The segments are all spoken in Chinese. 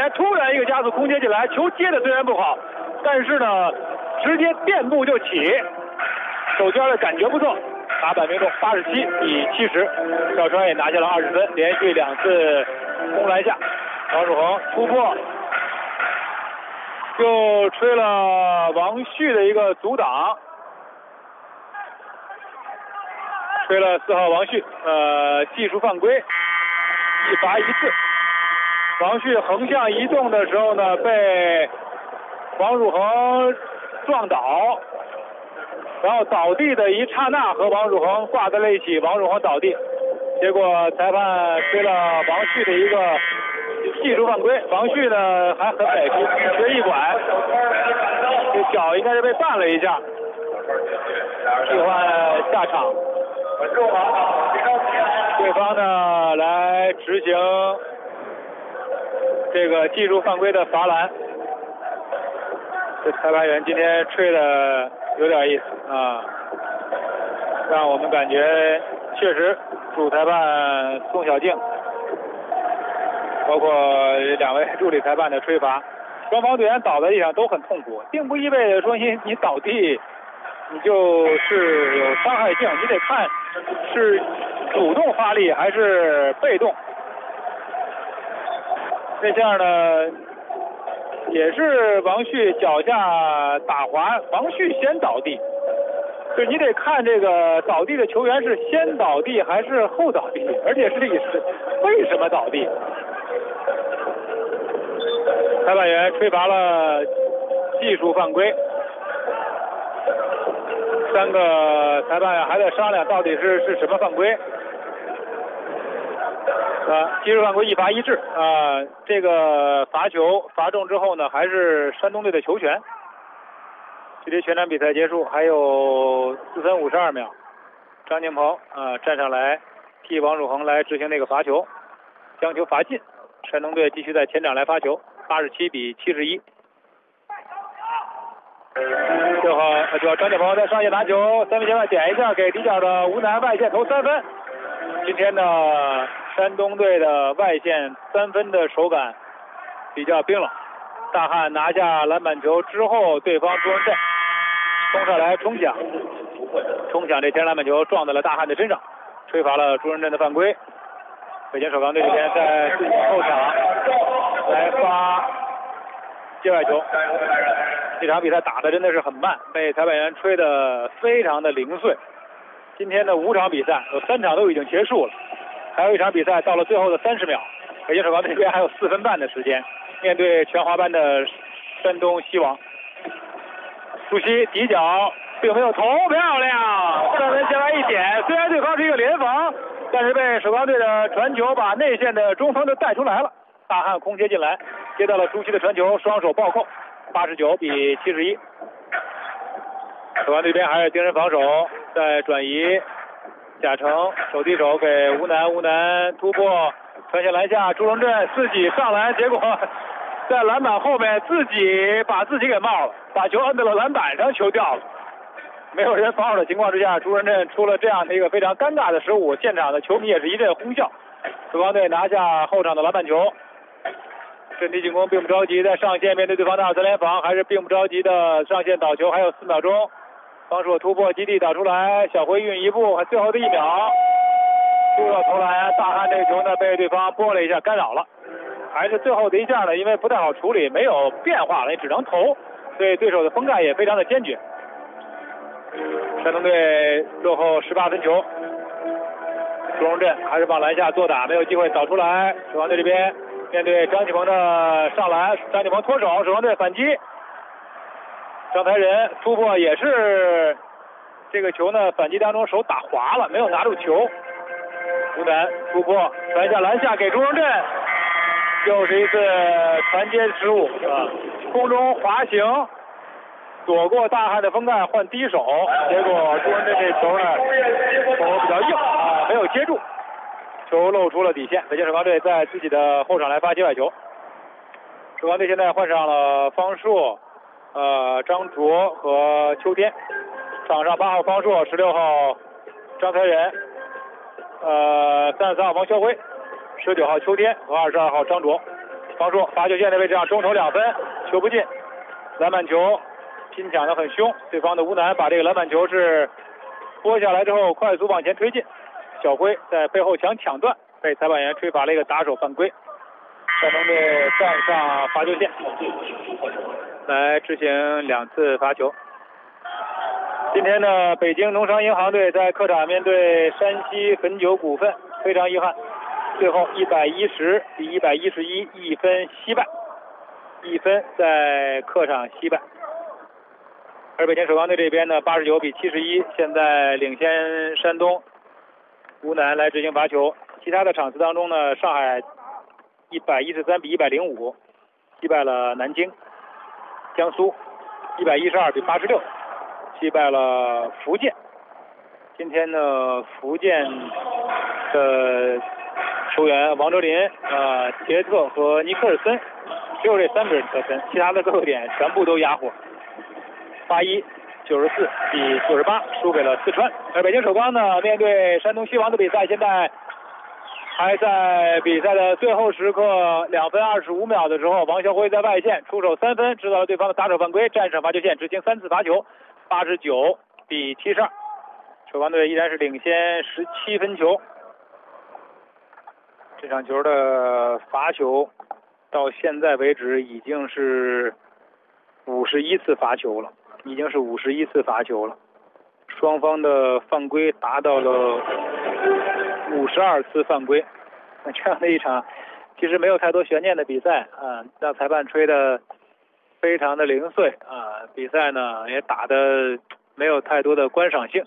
员突然一个加速空接进来，球接的虽然不好，但是呢，直接垫步就起，手尖的感觉不错。打板命中87比70，小川也拿下了20分，连续2次攻篮下。王曙恒突破，又吹了王旭的一个阻挡，吹了4号王旭，技术犯规，1罚1次。王旭横向移动的时候呢，被王曙恒撞倒，然后倒地的一刹那和王曙恒挂在了一起，王曙恒倒地，结果裁判吹了王旭的一个技术犯规。王旭呢还很美，学一拐，这脚应该是被绊了一下，替换下场。对方呢来执行这个技术犯规的罚篮。这裁判员今天吹的有点意思啊，让我们感觉确实主裁判宋小静，包括2位助理裁判的吹罚，双方队员倒在地上都很痛苦，并不意味着说你倒地你就是有伤害性，你得看是主动发力还是被动。这下呢也是王旭脚下打滑，王旭先倒地，就你得看这个倒地的球员是先倒地还是后倒地，而且是为什么倒地。裁判员吹罚了技术犯规，3个裁判员还在商量到底是什么犯规。技术犯规1罚1掷这个罚球罚中之后呢，还是山东队的球权。距离全场比赛结束还有4分52秒，张景鹏站上来替王曙恒来执行那个罚球，将球罚进。山东队继续在前场来发球，87比71。最后张景鹏在上线拿球，3分线外点一下，给底角的吴楠外线投3分。今天呢山东队的外线3分的手感比较冰冷，大汉拿下篮板球之后，对方朱文振冲上来冲抢这天篮板球撞在了大汉的身上，吹罚了朱文振的犯规。北京首钢队这边在自己后场来发界外球，这场比赛打的真的是很慢，被裁判员吹得非常的零碎。今天的5场比赛有3场都已经结束了，还有1场比赛到了最后的30秒，北京首钢这边还有4分半的时间，面对全华班的山东西王。朱熹底角并没有投，漂亮，3分线外一点，虽然对方是一个联防，但是被首钢队的传球把内线的中锋都带出来了。大汉空接进来，接到了朱熹的传球，双手暴扣，89比71。首钢队这边还是盯人防守，在转移，贾成手递手给吴楠，吴楠突破传向篮下，朱荣振自己上篮，结果在篮板后面把自己给冒了，把球摁到了篮板上，球掉了。没有人防守的情况之下，朱荣振出了这样的一个非常尴尬的失误，现场的球迷也是一阵哄笑。首钢队拿下后场的篮板球，阵地进攻并不着急，在上线面对对方的2次联防，还是并不着急的上线倒球，还有4秒钟。防守突破基地打出来，小辉运一步，最后的1秒输了投篮。大汉这个球呢被对方拨了一下，干扰了，还是最后的一下呢，因为不太好处理，没有变化了，也只能投，所以对手的封盖也非常的坚决。山东队落后18分球，朱荣振还是往篮下做打，没有机会导出来。首钢队这边面对张启鹏的上篮，张启鹏脱手，首钢队反击。张才仁突破也是这个球呢，反击当中手打滑了，没有拿住球。吴楠突破传下篮下给朱荣振，又是一次传接失误空中滑行躲过大汉的封盖换低手，结果朱荣振这球呢手比较硬没有接住，球露出了底线。北京首钢队在自己的后场来发界外球，首钢队现在换上了方硕张卓和秋天，场上8号方硕，16号张才仁，33号王肖辉，19号秋天和22号张卓。 方硕罚球线的位置上，中投2分，球不进，篮板球拼抢的很凶，对方的吴楠把这个篮板球是拨下来之后快速往前推进，小辉在背后抢断，被裁判员吹罚了一个打手犯规。山东队站上罚球线来执行2次罚球。今天呢，北京农商银行队在客场面对山西汾酒股份，非常遗憾，最后110比1111分惜败，1分在客场惜败。而北京首钢队这边呢，89比71，现在领先山东。吴楠来执行罚球。其他的场次当中呢，上海113比105击败了南京，江苏112比86击败了福建。今天呢，福建的球员王哲林、杰特和尼克尔森只有这3个人得分，其他的各个点全部都哑火。81、94比98输给了四川。而北京首钢呢，面对山东西王的比赛，现在还在比赛的最后时刻2分25秒的时候，王晓辉在外线出手3分，制造了对方的打手犯规，战胜罚球线，执行3次罚球，89比72。首钢队依然是领先17分球。这场球的罚球到现在为止已经是51次罚球了，双方的犯规达到了52次犯规。那这样的一场其实没有太多悬念的比赛啊，让裁判吹的非常的零碎啊，比赛呢也打的没有太多的观赏性。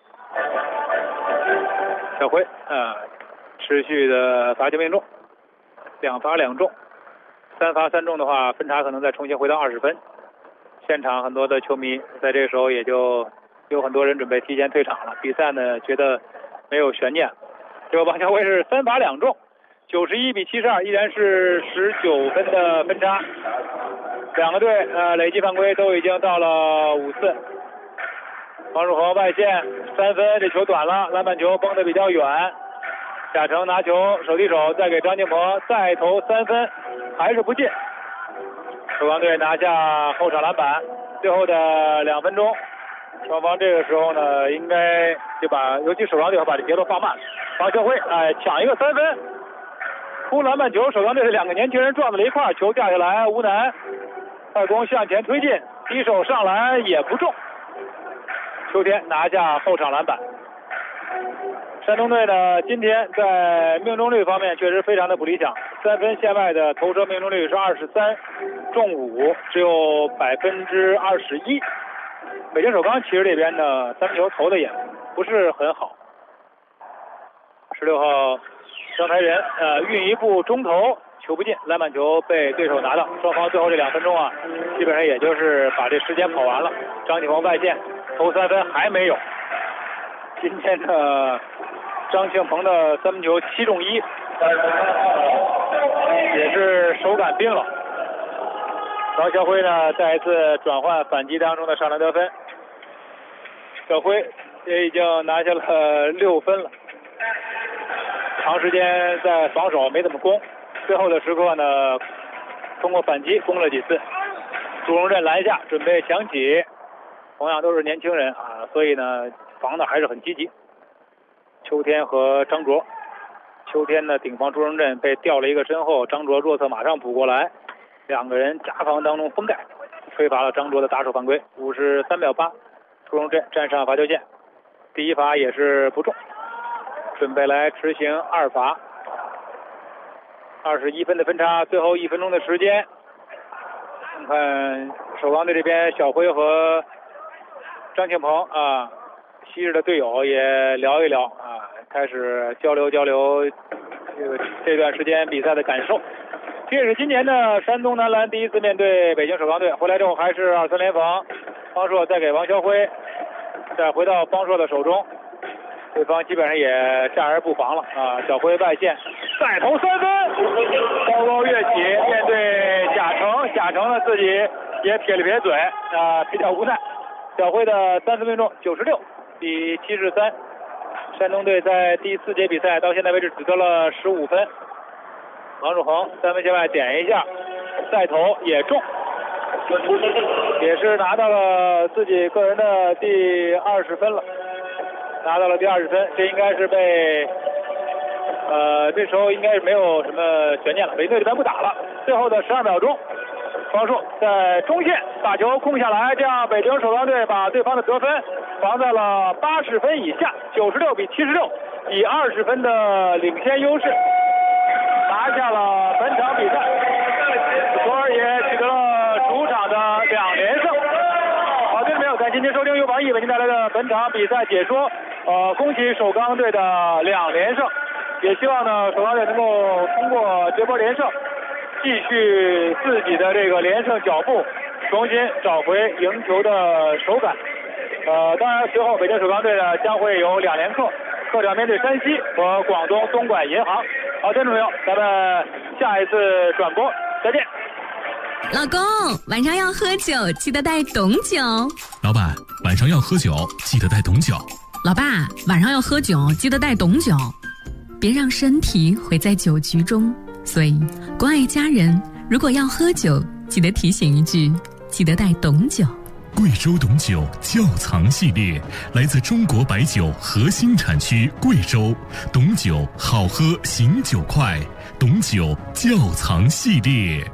小辉持续的罚球命中，2罚2中，3罚3中的话，分差可能再重新回到20分。现场很多的球迷在这个时候也就有很多人准备提前退场了，比赛呢觉得没有悬念。这个王晓辉是3罚2中，91比72，依然是19分的分差。两个队累计犯规都已经到了5次。王树恒外线3分，这球短了，篮板球崩得比较远。贾成拿球手递手，再给张敬鹏再投3分，还是不进。首钢队拿下后场篮板，最后的2分钟，双方这个时候呢，应该就尤其首钢队把这节奏放慢。王晓辉抢一个3分，扑篮板球，首钢队的2个年轻人撞在了一块，球掉下来，吴楠快攻向前推进，低手上篮也不中，秋天拿下后场篮板。山东队呢，今天在命中率方面确实非常的不理想，3分线外的投射命中率是23中5，只有21%。北京首钢其实这边呢，3分球投的也不是很好。16号张台仁运一步中投，球不进，篮板球被对手拿到。双方最后这2分钟基本上也就是把这时间跑完了。张继鹏外线投3分还没有。今天的张庆鹏的3分球7中1，也是手感冰冷。王晓辉呢再一次转换反击当中的上篮得分，小辉也已经拿下了6分了。长时间在防守没怎么攻，最后的时刻呢通过反击攻了几次。朱荣振篮下准备抢起，同样都是年轻人所以呢防的还是很积极。秋天和张卓，秋天呢顶防朱荣振被吊了一个身后，张卓弱侧马上补过来，两个人夹防当中封盖，吹罚了张卓的打手犯规，53秒8，朱荣振站上罚球线，第一罚也是不中，准备来执行2罚。21分的分差，最后1分钟的时间，看首钢队这边小辉和张庆鹏昔日的队友也聊一聊开始交流这段时间比赛的感受。这也是今年的山东男篮第一次面对北京首钢队，回来之后还是2-3联防，方硕再给王晓辉，再回到方硕的手中，对方基本上也战而不防了小辉外线再投3分，高高跃起面对贾成呢自己也撇了撇嘴比较无奈。小辉的3分命中96比73，山东队在第4节比赛到现在为止只得了15分。 王树恒3分线外点一下，再投也中，也是拿到了自己个人的第20分了，拿到了第20分，这应该是被这时候应该是没有什么悬念了，北队这边不打了。最后的12秒钟，方硕在中线把球控下来，这样北京首钢队把对方的得分防在了80分以下，96比76，以20分的领先优势拿下了本场比赛，从而也取得了主场的2连胜。好，听众朋友，感谢您收听由网易为您带来的本场比赛解说。恭喜首钢队的2连胜，也希望呢首钢队能够通过这波连胜，继续自己的这个连胜脚步，重新找回赢球的手感。当然随后北京首钢队呢将会有2连客，客场面对山西和广东东莞银行。好，听众朋友，咱们下一次转播再见。 老公，晚上要喝酒，记得带董酒。 老板，晚上要喝酒，记得带董酒。 老爸，晚上要喝酒，记得带董酒。别让身体毁在酒局中。所以，关爱家人，如果要喝酒，记得提醒一句，记得带董酒。 贵州董酒窖藏系列来自中国白酒核心产区贵州，董酒好喝醒酒快，董酒窖藏系列。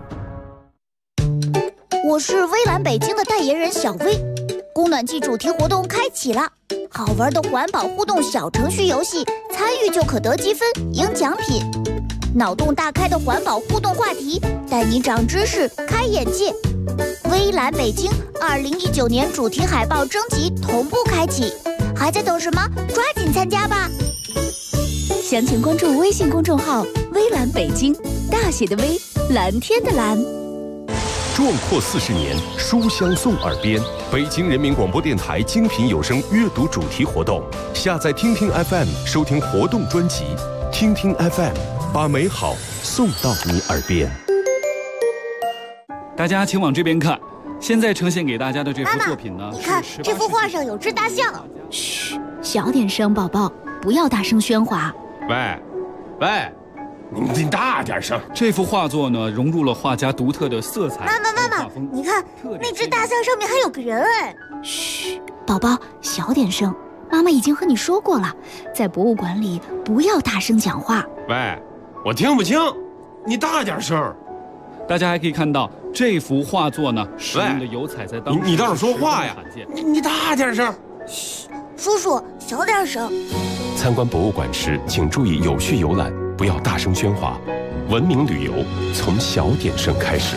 我是微蓝北京的代言人小薇，供暖季主题活动开启了，好玩的环保互动小程序游戏，参与就可得积分赢奖品，脑洞大开的环保互动话题，带你长知识开眼界。微蓝北京2019年主题海报征集同步开启，还在等什么？抓紧参加吧！详情关注微信公众号微蓝北京，大写的微，蓝天的蓝。 壮阔40年，书香送耳边。北京人民广播电台精品有声阅读主题活动，下载听听 FM 收听活动专辑，听听 FM 把美好送到你耳边。 大家请往这边看，现在呈现给大家的这幅作品呢， 你看这幅画上有只大象。 嘘，小点声，宝宝，不要大声喧哗。 喂，你大点声。 这幅画作呢，融入了画家独特的色彩。 妈妈，你看那只大象上面还有个人哎。 嘘，宝宝，小点声。妈妈已经和你说过了，在博物馆里不要大声讲话。 喂，我听不清，你大点声。 大家还可以看到这幅画作呢，使用的油彩在当时你倒是说话呀！你大点声。 嘘，叔叔小点声。 参观博物馆时，请注意有序游览，不要大声喧哗。文明旅游从小点声开始。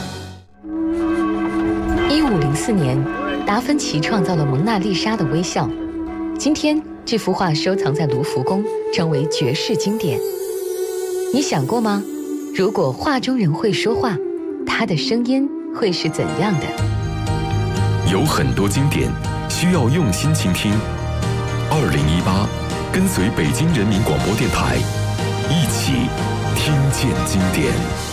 1504年，达芬奇创造了蒙娜丽莎的微笑。今天，这幅画收藏在卢浮宫，成为绝世经典。你想过吗？如果画中人会说话，他的声音会是怎样的？ 有很多经典需要用心倾听。2018，跟随北京人民广播电台，一起听见经典。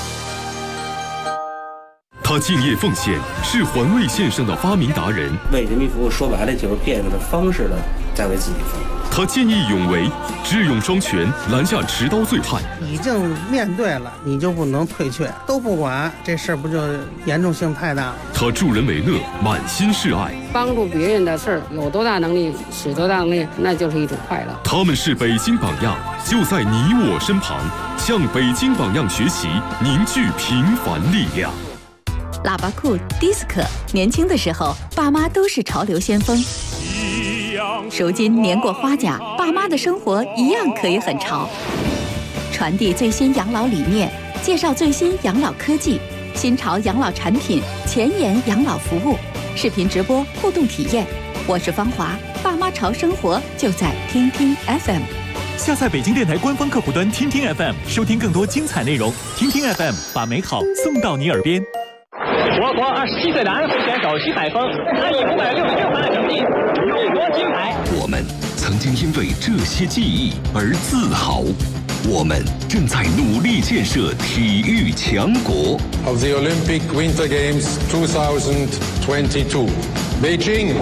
他敬业奉献，是环卫线上的发明达人。 为人民服务，说白了就是变着方式的在为自己服务。 他见义勇为，智勇双全，拦下持刀醉汉。 已经面对了，你就不能退却，都不管，这事儿不就严重性太大了？ 他助人为乐，满心是爱。 帮助别人的事儿，有多大能力使多大能力，那就是一种快乐。 他们是北京榜样，就在你我身旁，向北京榜样学习，凝聚平凡力量。 喇叭裤、迪斯科，年轻的时候，爸妈都是潮流先锋。如今年过花甲，爸妈的生活一样可以很潮。传递最新养老理念，介绍最新养老科技、新潮养老产品、前沿养老服务，视频直播互动体验。我是芳华，爸妈潮生活就在听听 FM。 下载北京电台官方客户端听听 FM， 收听更多精彩内容。听听 FM， 把美好送到你耳边。 我国27岁的安徽选手徐海峰，他以566分的成绩勇夺金牌。 我们曾经因为这些记忆而自豪，我们正在努力建设体育强国。 Of the Olympic Winter Games 2022, Beijing。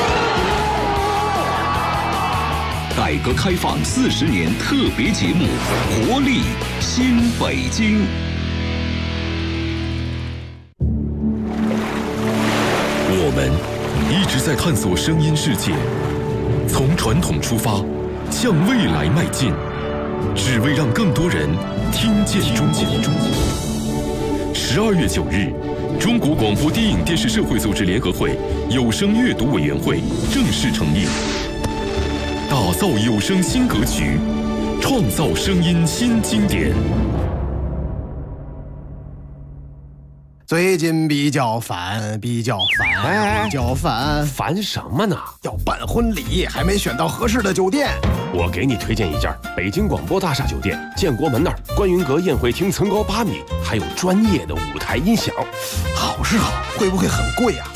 改革开放40年特别节目《活力新北京》。 直在探索声音世界，从传统出发，向未来迈进，只为让更多人听见中国。12月9日，中国广播电影电视社会组织联合会有声阅读委员会正式成立，打造有声新格局，创造声音新经典。 最近比较烦， 烦什么呢？ 要办婚礼，还没选到合适的酒店。 我给你推荐一家北京广播大厦酒店，建国门那儿，观云阁宴会厅层高8米，还有专业的舞台音响。 好是好，会不会很贵啊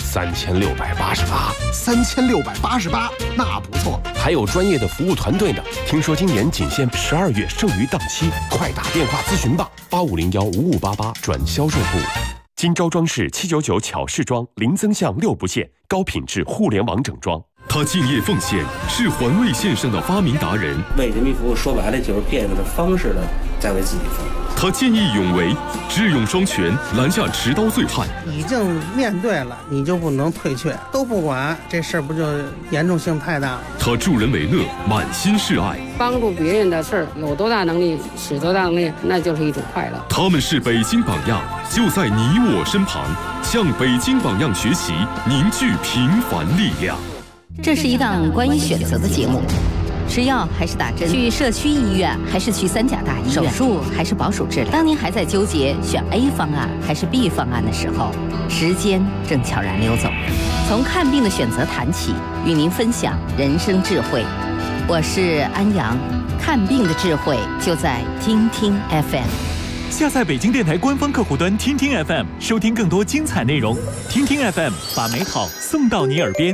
？3688，那不错。 还有专业的服务团队呢。听说今年仅限12月剩余档期，快打电话咨询吧，85015588转销售部。金招装饰799巧饰装，零增项6不限，高品质互联网整装。 他敬业奉献，是环卫线上的发明达人。 为人民服务，说白了就是变着方式的在为自己服务。 他见义勇为，智勇双全，拦下持刀醉汉。 已经面对了，你就不能退却，都不管，这事儿不就严重性太大了？ 他助人为乐，满心是爱。 帮助别人的事儿，有多大能力使多大能力，那就是一种快乐。 他们是北京榜样，就在你我身旁，向北京榜样学习，凝聚平凡力量。 这是一档关于选择的节目，吃药还是打针，去社区医院还是去3甲大医院，手术还是保守治疗。当您还在纠结选 A 方案还是 B 方案的时候，时间正悄然溜走。从看病的选择谈起，与您分享人生智慧。我是安阳，看病的智慧就在听听 FM。 下载北京电台官方客户端听听 FM， 收听更多精彩内容。听听 FM， 把美好送到你耳边。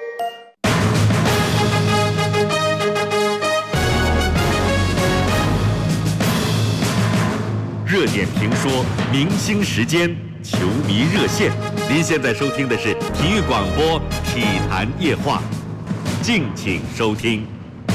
热点评说，明星时间，球迷热线。您现在收听的是体育广播《体坛夜话》，敬请收听。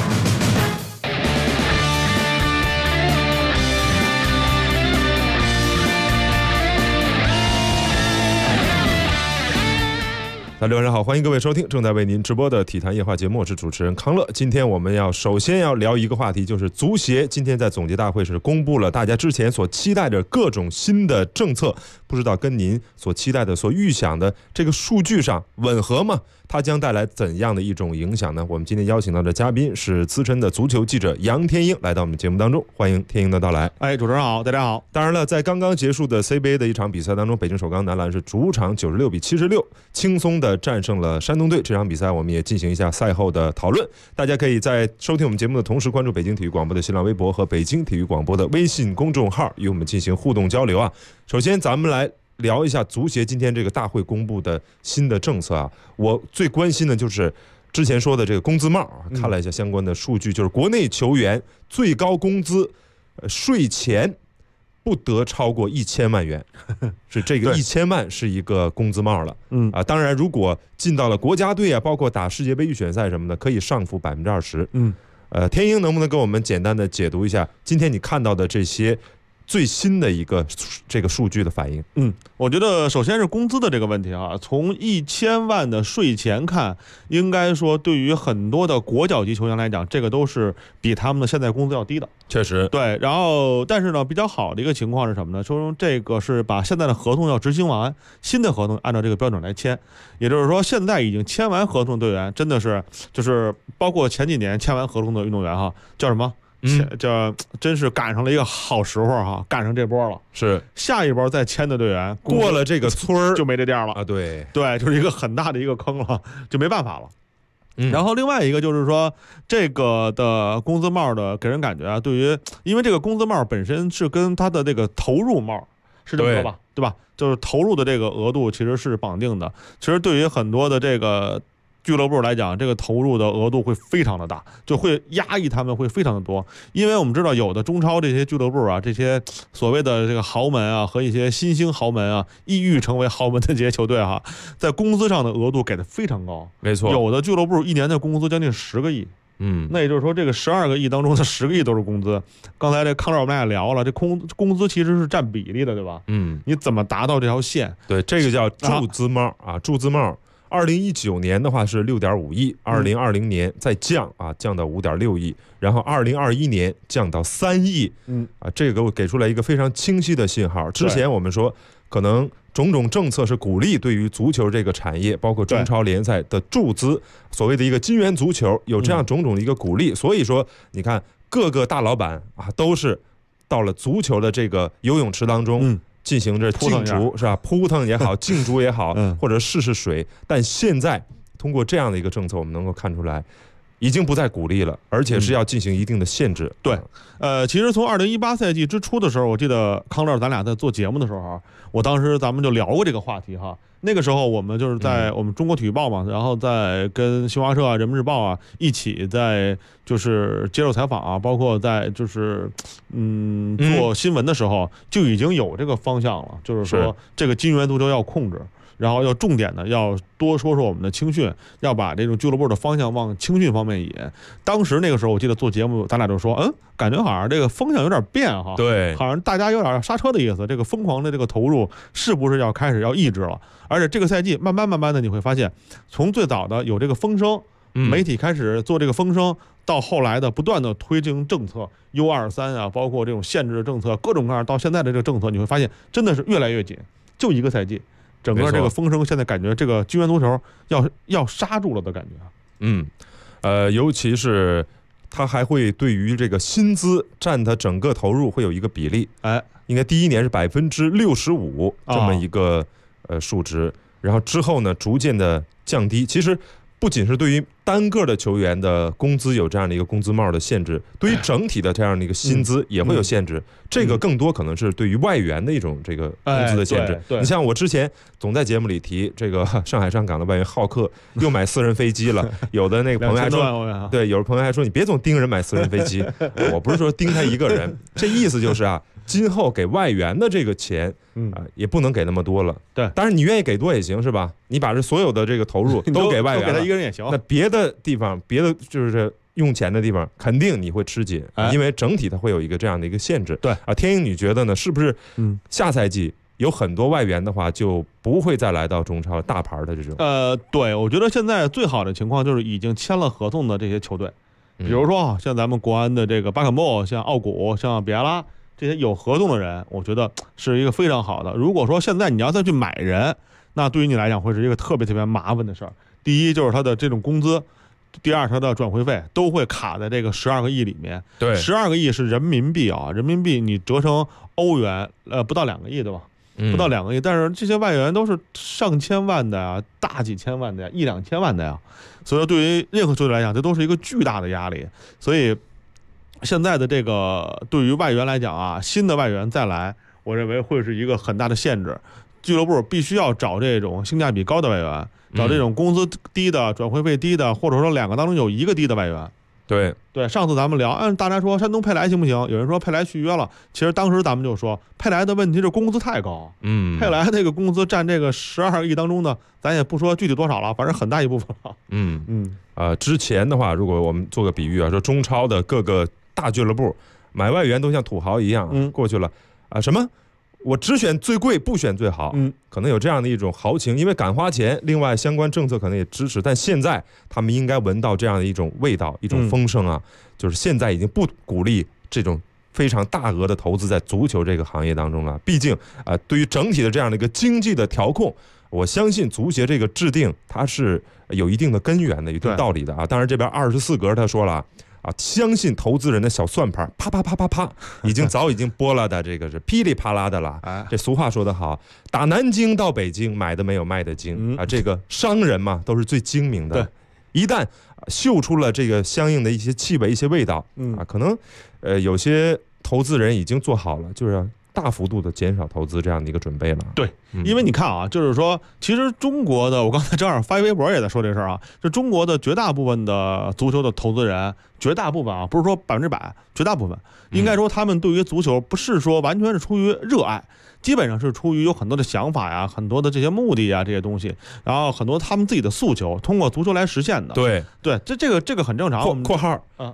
大家晚上好，欢迎各位收听正在为您直播的体坛夜话节目，我是主持人康乐。今天我们首先要聊一个话题，就是足协今天在总结大会是公布了大家之前所期待的各种新的政策，不知道跟您所期待的、所预想的这个数据上吻合吗？它将带来怎样的一种影响呢？我们今天邀请到的嘉宾是资深的足球记者杨天鹰，来到我们节目当中，欢迎天鹰的到来。 主持人好，大家好。 当然了，在刚刚结束的 CBA 的一场比赛当中，北京首钢男篮是主场96比76轻松的战胜了山东队。这场比赛我们也进行一下赛后的讨论，大家可以在收听我们节目的同时关注北京体育广播的新浪微博和北京体育广播的微信公众号，与我们进行互动交流啊。首先咱们来聊一下足协今天这个大会公布的新的政策啊，我最关心的就是之前说的这个工资帽，看了一下相关的数据，就是国内球员最高工资税前不得超过1000万元，是这个1000万是一个工资帽了。当然如果进到了国家队啊，包括打世界杯预选赛什么的，可以上浮20%。天鹰能不能给我们简单的解读一下今天你看到的这些最新的一个这个数据的反应？ 我觉得首先是工资的这个问题啊，从1000万的税前看，应该说对于很多的国脚级球员来讲，这个都是比他们的现在工资要低的。 确实， 对。然后，但是呢，比较好的一个情况是什么呢？说这个是把现在的合同要执行完，新的合同按照这个标准来签。也就是说，现在已经签完合同的队员，真的是就是包括前几年签完合同的运动员哈，叫什么？这真是赶上了一个好时候哈，赶上这波了。 是下一波再签的队员过了这个村儿就没这店了啊。对， 就是一个很大的一个坑了，就没办法了。然后另外一个就是说，这个的工资帽的给人感觉啊，因为这个工资帽本身是跟他的这个投入帽是这么说吧，对吧？就是投入的这个额度其实是绑定的。其实对于很多的这个俱乐部来讲，这个投入的额度会非常的大，就会压抑他们会非常的多。因为我们知道有的中超这些俱乐部啊，这些所谓的这个豪门啊和一些新兴豪门啊，意欲成为豪门的这些球队哈，在工资上的额度给的非常高。 没错， 有的俱乐部一年的工资将近10个亿。那也就是说，这个12个亿当中的10个亿都是工资。刚才这康老我们俩也聊了，这工资其实是占比例的，对吧？你怎么达到这条线？ 对，这个叫注资帽啊，注资帽。 2019年的话是6.5亿，2020年再降到5.6亿，然后2021年降到3亿，这个给出来一个非常清晰的信号。之前我们说可能种种政策是鼓励对于足球这个产业，包括中超联赛的注资，所谓的一个金元足球，有这样种种的一个鼓励，所以说你看各个大老板都是到了足球的这个游泳池当中。进行着竞逐是吧？扑腾也好，竞逐也好，或者试试水。但现在通过这样的一个政策，我们能够看出来，已经不再鼓励了，而且是要进行一定的限制。 对，其实从2018赛季之初的时候，我记得康乐咱俩在做节目的时候，我当时咱们就聊过这个话题哈。那个时候我们就是在我们中国体育报嘛，然后在跟新华社啊、人民日报啊一起在就是接受采访啊，包括在就是做新闻的时候就已经有这个方向了，就是说这个金元足球要控制。然后要重点的要多说说我们的青训，要把这种俱乐部的方向往青训方面引。当时那个时候我记得做节目咱俩就说感觉好像这个风向有点变哈， 对， 好像大家有点刹车的意思，这个疯狂的这个投入是不是要开始要抑制了？而且这个赛季慢慢的你会发现，从最早的有这个风声，媒体开始做这个风声，到后来的不断的推进政策 U23啊，包括这种限制政策各种各样，到现在的这个政策你会发现真的是越来越紧，就一个赛季整个这个风声现在感觉这个金元足球要刹住了的感觉。 尤其是他还会对于这个薪资占他整个投入会有一个比例，应该第一年是65%这么一个数值，然后之后呢逐渐的降低。其实不仅是对于单个的球员的工资有这样的一个工资帽的限制，对于整体的这样的一个薪资也会有限制。这个更多可能是对于外援的一种这个工资的限制。你像我之前总在节目里提这个上海上港的外援浩克又买私人飞机了，有的那个朋友还说，对，有的朋友还说你别总盯人买私人飞机，我不是说盯他一个人，这意思就是今后给外援的这个钱也不能给那么多了。 对， 当然你愿意给多也行，是吧？你把这所有的这个投入都给外援了， 都给他一个人也行。 那别的地方，别的就是用钱的地方，肯定你会吃紧，因为整体它会有一个这样的一个限制。 对天鹰，你觉得呢？是不是下赛季有很多外援的话，就不会再来到中超大牌的这种？ 对，我觉得现在最好的情况就是已经签了合同的这些球队，比如说像咱们国安的这个巴坎布，像奥古，像比亚拉。这些有合同的人，我觉得是一个非常好的。如果说现在你要再去买人，那对于你来讲会是一个特别麻烦的事儿。第一就是他的这种工资，第二他的转会费都会卡在这个12个亿里面。 对 ，12个亿是人民币啊，人民币你折成欧元，不到2个亿对吧？不到2个亿，但是这些外援都是上千万的呀，大几千万的呀，1-2千万的呀，所以对于任何球队来讲，这都是一个巨大的压力。所以现在的这个对于外援来讲新的外援再来，我认为会是一个很大的限制。俱乐部必须要找这种性价比高的外援，找这种工资低的、转会费低的，或者说2个当中有1个低的外援。 对， 上次咱们聊，大家说山东佩莱行不行？有人说佩莱续约了，其实当时咱们就说佩莱的问题是工资太高。佩莱那个工资占这个12个亿当中呢，咱也不说具体多少了，反正很大一部分了。 之前的话，如果我们做个比喻说中超的各个大俱乐部买外援都像土豪一样，过去了什么我只选最贵不选最好，可能有这样的一种豪情，因为敢花钱，另外相关政策可能也支持，但现在他们应该闻到这样的一种味道，一种风声就是现在已经不鼓励这种非常大额的投资在足球这个行业当中了。毕竟对于整体的这样的一个经济的调控，我相信足协这个制定它是有一定的根源的，一定道理的当然这边24格他说了相信投资人的小算盘，啪啪啪啪啪，早已经拨了的，这个是噼里啪啦的了。这俗话说得好，打南京到北京，买的没有卖的精这个商人嘛，都是最精明的。一旦嗅出了这个相应的一些气味、一些味道可能有些投资人已经做好了，就是大幅度的减少投资这样的一个准备了。 对，因为你看就是说，其实中国的，我刚才正好发微博也在说这事儿就中国的绝大部分的足球的投资人，绝大部分不是说100%，绝大部分应该说他们对于足球不是说完全是出于热爱，基本上是出于有很多的想法呀，很多的这些目的呀，这些东西，然后很多他们自己的诉求，通过足球来实现的。 对， 这个很正常。 括号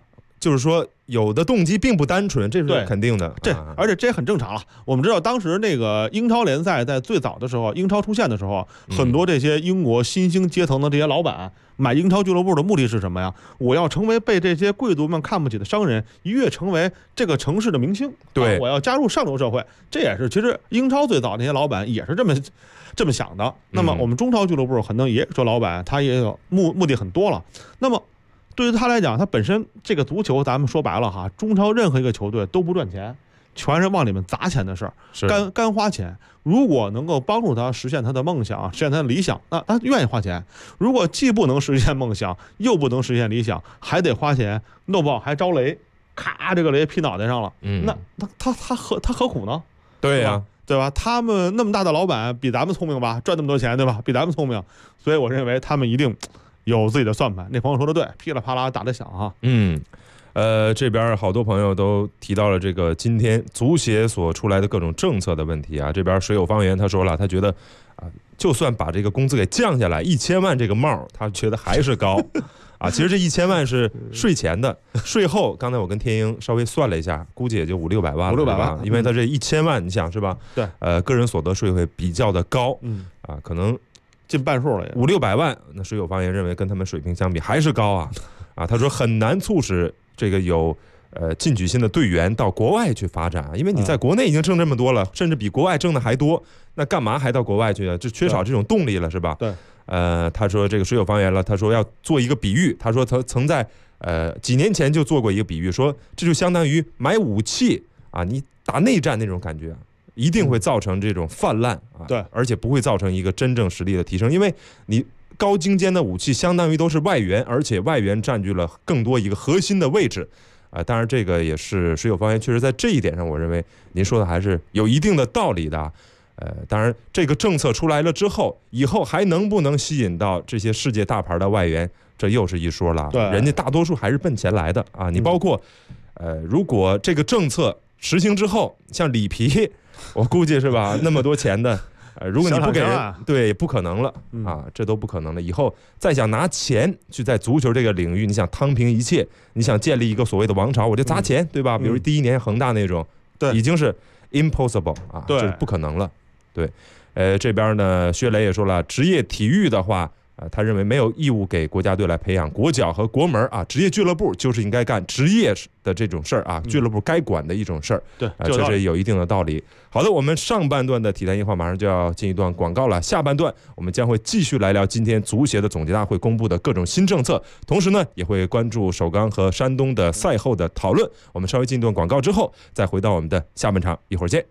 就是说有的动机并不单纯，这是肯定的。 而且这也很正常了。我们知道当时那个英超联赛在最早的时候，英超出现的时候，很多这些英国新兴阶层的这些老板买英超俱乐部的目的是什么呀？我要成为被这些贵族们看不起的商人，一跃成为这个城市的明星。 对， 我要加入上流社会。这也是其实英超最早那些老板也是这么想的。那么我们中超俱乐部可能也说老板他也有目的很多了。那么对于他来讲，他本身这个足球咱们说白了哈，中超任何一个球队都不赚钱，全是往里面砸钱的事儿，干花钱。如果能够帮助他实现他的梦想，实现他的理想，那他愿意花钱。如果既不能实现梦想，又不能实现理想，还得花钱，弄不好还招雷，咔，这个雷劈脑袋上了，那他何苦呢？ 对呀， 对吧？他们那么大的老板比咱们聪明吧，赚那么多钱，对吧？比咱们聪明，所以我认为他们一定有自己的算盘。那朋友说的对，噼里啪啦打得响哈。 这边好多朋友都提到了这个今天足协所出来的各种政策的问题啊。这边水有方圆他说了，他觉得就算把这个工资给降下来1000万这个帽，他觉得还是高啊。其实这1000万是税前的，税后刚才我跟天鹰稍微算了一下，估计也就500-600万了，500-600万，因为他这1000万你想是吧？ 对， 个人所得税会比较的高，可能近半数了 ，500-600万。那水有方言认为跟他们水平相比还是高啊。他说很难促使这个有进取心的队员到国外去发展，因为你在国内已经挣这么多了，甚至比国外挣的还多，那干嘛还到国外去啊？就缺少这种动力了，是吧？ 对。 他说这个水有方言了，他说要做一个比喻，他说他曾在几年前就做过一个比喻，说这就相当于买武器啊，你打内战那种感觉，一定会造成这种泛滥啊， 对， 而且不会造成一个真正实力的提升，因为你高精尖的武器相当于都是外援，而且外援占据了更多一个核心的位置当然这个也是水有方言，确实在这一点上，我认为您说的还是有一定的道理的。当然这个政策出来了之后，以后还能不能吸引到这些世界大牌的外援，这又是一说了。 对， 人家大多数还是奔钱来的啊。你包括如果这个政策实行之后，像里皮，我估计是吧，那么多钱的。如果你不给人，对，不可能了啊，这都不可能了。以后再想拿钱去在足球这个领域，你想趟平一切，你想建立一个所谓的王朝，我就砸钱，对吧？比如第一年恒大那种， 对， 已经是 impossible 啊， 对， 这是不可能了。对，这边呢，薛雷也说了，职业体育的话，他认为没有义务给国家队来培养国脚和国门啊，职业俱乐部就是应该干职业的这种事儿啊，俱乐部该管的一种事儿。 对， 这是有一定的道理。好的，我们上半段的体坛夜话马上就要进一段广告了，下半段我们将会继续来聊今天足协的总结大会公布的各种新政策，同时呢也会关注首钢和山东的赛后的讨论。我们稍微进一段广告之后，再回到我们的下半场，一会儿见。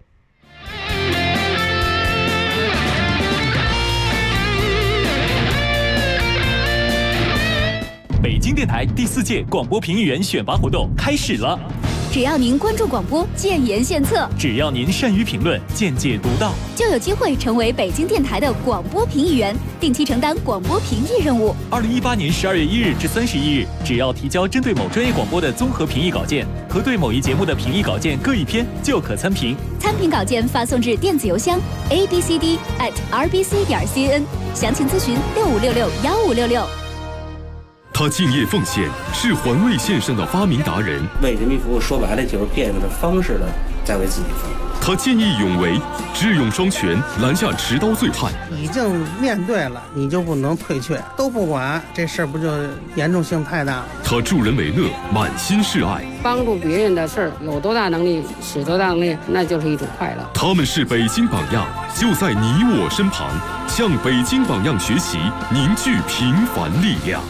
北京电台第4届广播评议员选拔活动开始了。 只要您关注广播，建言献策； 只要您善于评论，见解独到， 就有机会成为北京电台的广播评议员，定期承担广播评议任务。 2018年12月1日至31日，只要提交针对某专业广播的综合评议稿件和对某一节目的评议稿件各1篇，就可参评。 参评稿件发送至电子邮箱 abcd@rbc.cn， 详情咨询65661566。 他敬业奉献，是环卫线上的发明达人。 为人民服务，说白了就是变着方式的在为自己服务。 他见义勇为，智勇双全，拦下持刀醉汉。 已经面对了，你就不能退却，都不管，这事儿不就严重性太大了？ 他助人为乐，满心是爱。 帮助别人的事儿，有多大能力使多大能力，那就是一种快乐。 他们是北京榜样，就在你我身旁，向北京榜样学习，凝聚平凡力量。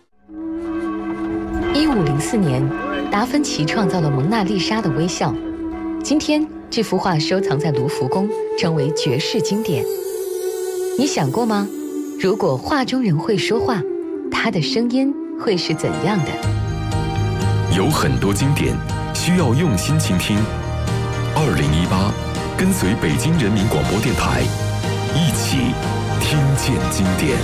1504年，达芬奇创造了蒙娜丽莎的微笑。今天，这幅画收藏在卢浮宫，成为绝世经典。你想过吗？如果画中人会说话，他的声音会是怎样的？ 有很多经典需要用心倾听。2018，跟随北京人民广播电台，一起听见经典。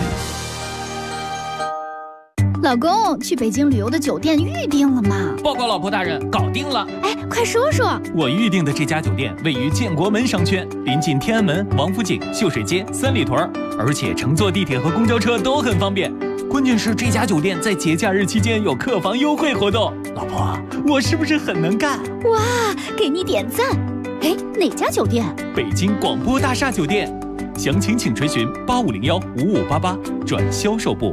老公，去北京旅游的酒店预定了吗？ 报告老婆大人，搞定了。 哎，快说说。 我预定的这家酒店位于建国门商圈，临近天安门、王府井、秀水街、三里屯，而且乘坐地铁和公交车都很方便。 关键是这家酒店在节假日期间有客房优惠活动。老婆，我是不是很能干？ 哇，给你点赞！哎，哪家酒店？ 北京广播大厦酒店。详情请垂询8501-5588转销售部。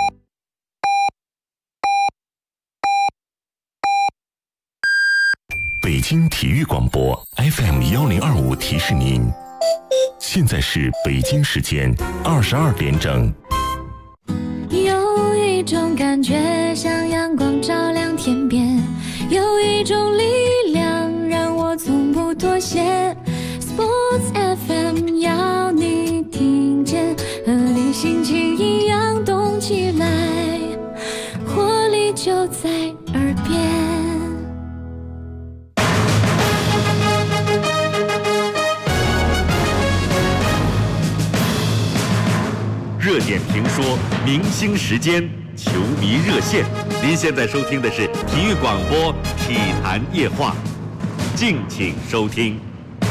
北京体育广播 FM1025提示您，现在是北京时间22点整。 有一种感觉像阳光照亮天边，有一种力量让我从不妥协。Sports FM 要你听见，和你心情一样动起来，活力就在耳边。 热点评说，明星时间，球迷热线。您现在收听的是体育广播体坛夜话，敬请收听。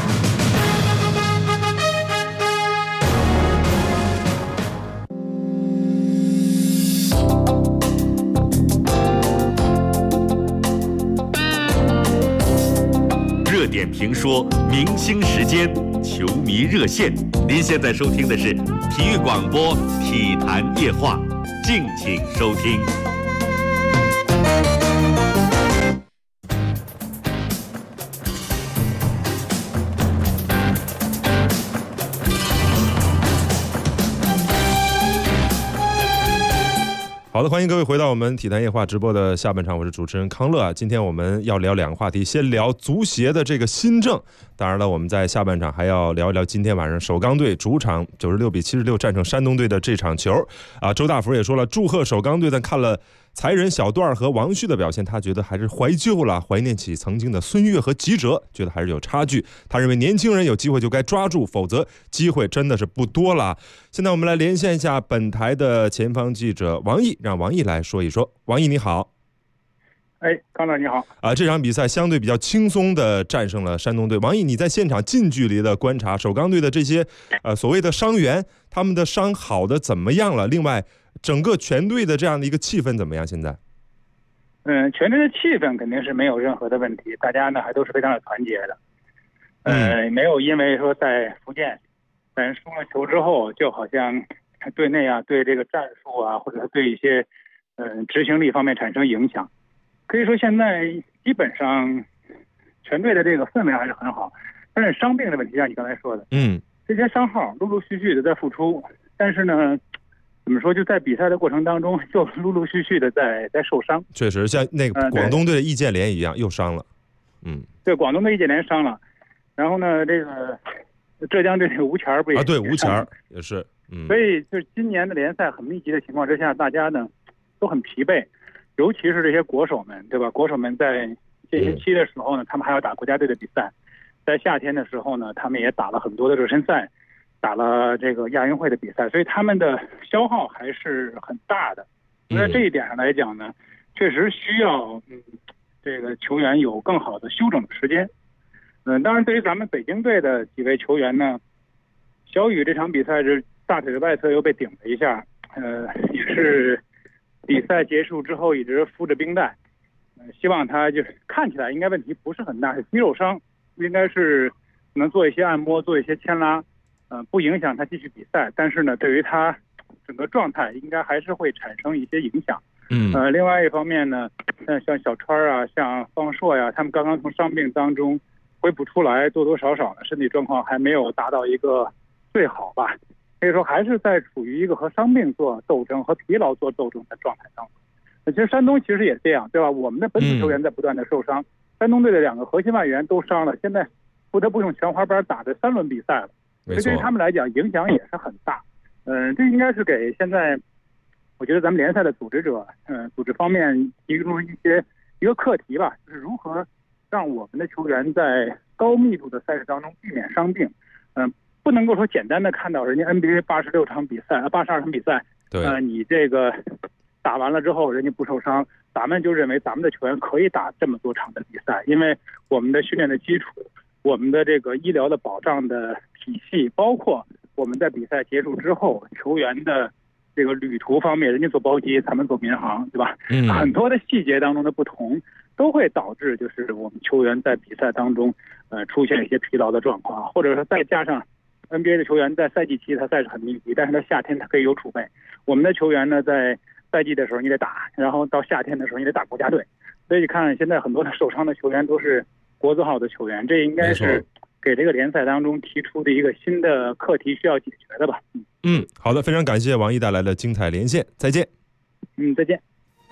热点评说，明星时间，球迷热线。您现在收听的是体育广播体坛夜话，敬请收听。 好的，欢迎各位回到我们体坛夜话直播的下半场，我是主持人康乐啊。今天我们要聊两个话题，先聊足协的这个新政，当然了，我们在下半场还要聊一聊今天晚上首钢队主场96-76战胜山东队的这场球啊。周大福也说了，祝贺首钢队，但看了才人小段和王旭的表现，他觉得还是怀旧了，怀念起曾经的孙悦和吉哲，觉得还是有差距。他认为年轻人有机会就该抓住，否则机会真的是不多了。现在我们来连线一下本台的前方记者王毅，让王毅来说一说。王毅你好。 康乐你好。 这场比赛相对比较轻松的战胜了山东队。王毅，你在现场近距离的观察首钢队的这些所谓的伤员，他们的伤好的怎么样了？另外，整个全队的这样的一个气氛怎么样？现在？ 全队的气氛肯定是没有任何的问题，大家呢还都是非常的团结的。没有因为说在福建咱输了球之后，就好像队内啊对这个战术啊，或者对一些执行力方面产生影响。可以说现在基本上全队的这个氛围还是很好，但是伤病的问题，像你刚才说的，这些伤号陆陆续续的在复出，但是呢，怎么说，就在比赛的过程当中，就陆陆续续的在受伤。 确实，像那个广东队的易建联一样，又伤了。 对，广东的易建联伤了，然后呢，这个浙江队的吴前不也对，吴前也是。 所以就是今年的联赛很密集的情况之下，大家呢都很疲惫。尤其是这些国手们，对吧？国手们在间歇期的时候呢，他们还要打国家队的比赛；在夏天的时候呢，他们也打了很多的热身赛，打了这个亚运会的比赛，所以他们的消耗还是很大的。在这一点上来讲呢，确实需要这个球员有更好的休整的时间。当然，对于咱们北京队的几位球员呢，小雨这场比赛是大腿的外侧又被顶了一下，也是。比赛结束之后一直敷着冰带，希望他就是看起来应该问题不是很大，是肌肉伤，应该是能做一些按摩，做一些牵拉，不影响他继续比赛。但是呢，对于他整个状态应该还是会产生一些影响。另外一方面呢，像小川啊，像方硕呀，他们刚刚从伤病当中恢复出来，多多少少呢身体状况还没有达到一个最好吧。可以说还是在处于一个和伤病做斗争和疲劳做斗争的状态当中。其实山东其实也这样，对吧？我们的本土球员在不断的受伤，山东队的2个核心外援都伤了，现在不得不用全华班打这3轮比赛了，所以对于他们来讲影响也是很大。这应该是给现在我觉得咱们联赛的组织者，组织方面提出一个课题吧，就是如何让我们的球员在高密度的赛事当中避免伤病。不能够说简单的看到人家 NBA 82场比赛，你这个打完了之后人家不受伤，咱们就认为咱们的球员可以打这么多场的比赛，因为我们的训练的基础，我们的这个医疗的保障的体系，包括我们在比赛结束之后球员的这个旅途方面，人家坐包机，咱们坐民航，对吧？很多的细节当中的不同，都会导致就是我们球员在比赛当中，出现一些疲劳的状况，或者说再加上 NBA 的球员在赛季期他赛事很密集，但是他夏天他可以有储备。我们的球员呢，在赛季的时候你得打，然后到夏天的时候你得打国家队，所以你看现在很多的受伤的球员都是国字号的球员，这应该是给这个联赛当中提出的一个新的课题需要解决的吧。 好的，非常感谢王毅带来的精彩连线，再见。 再见。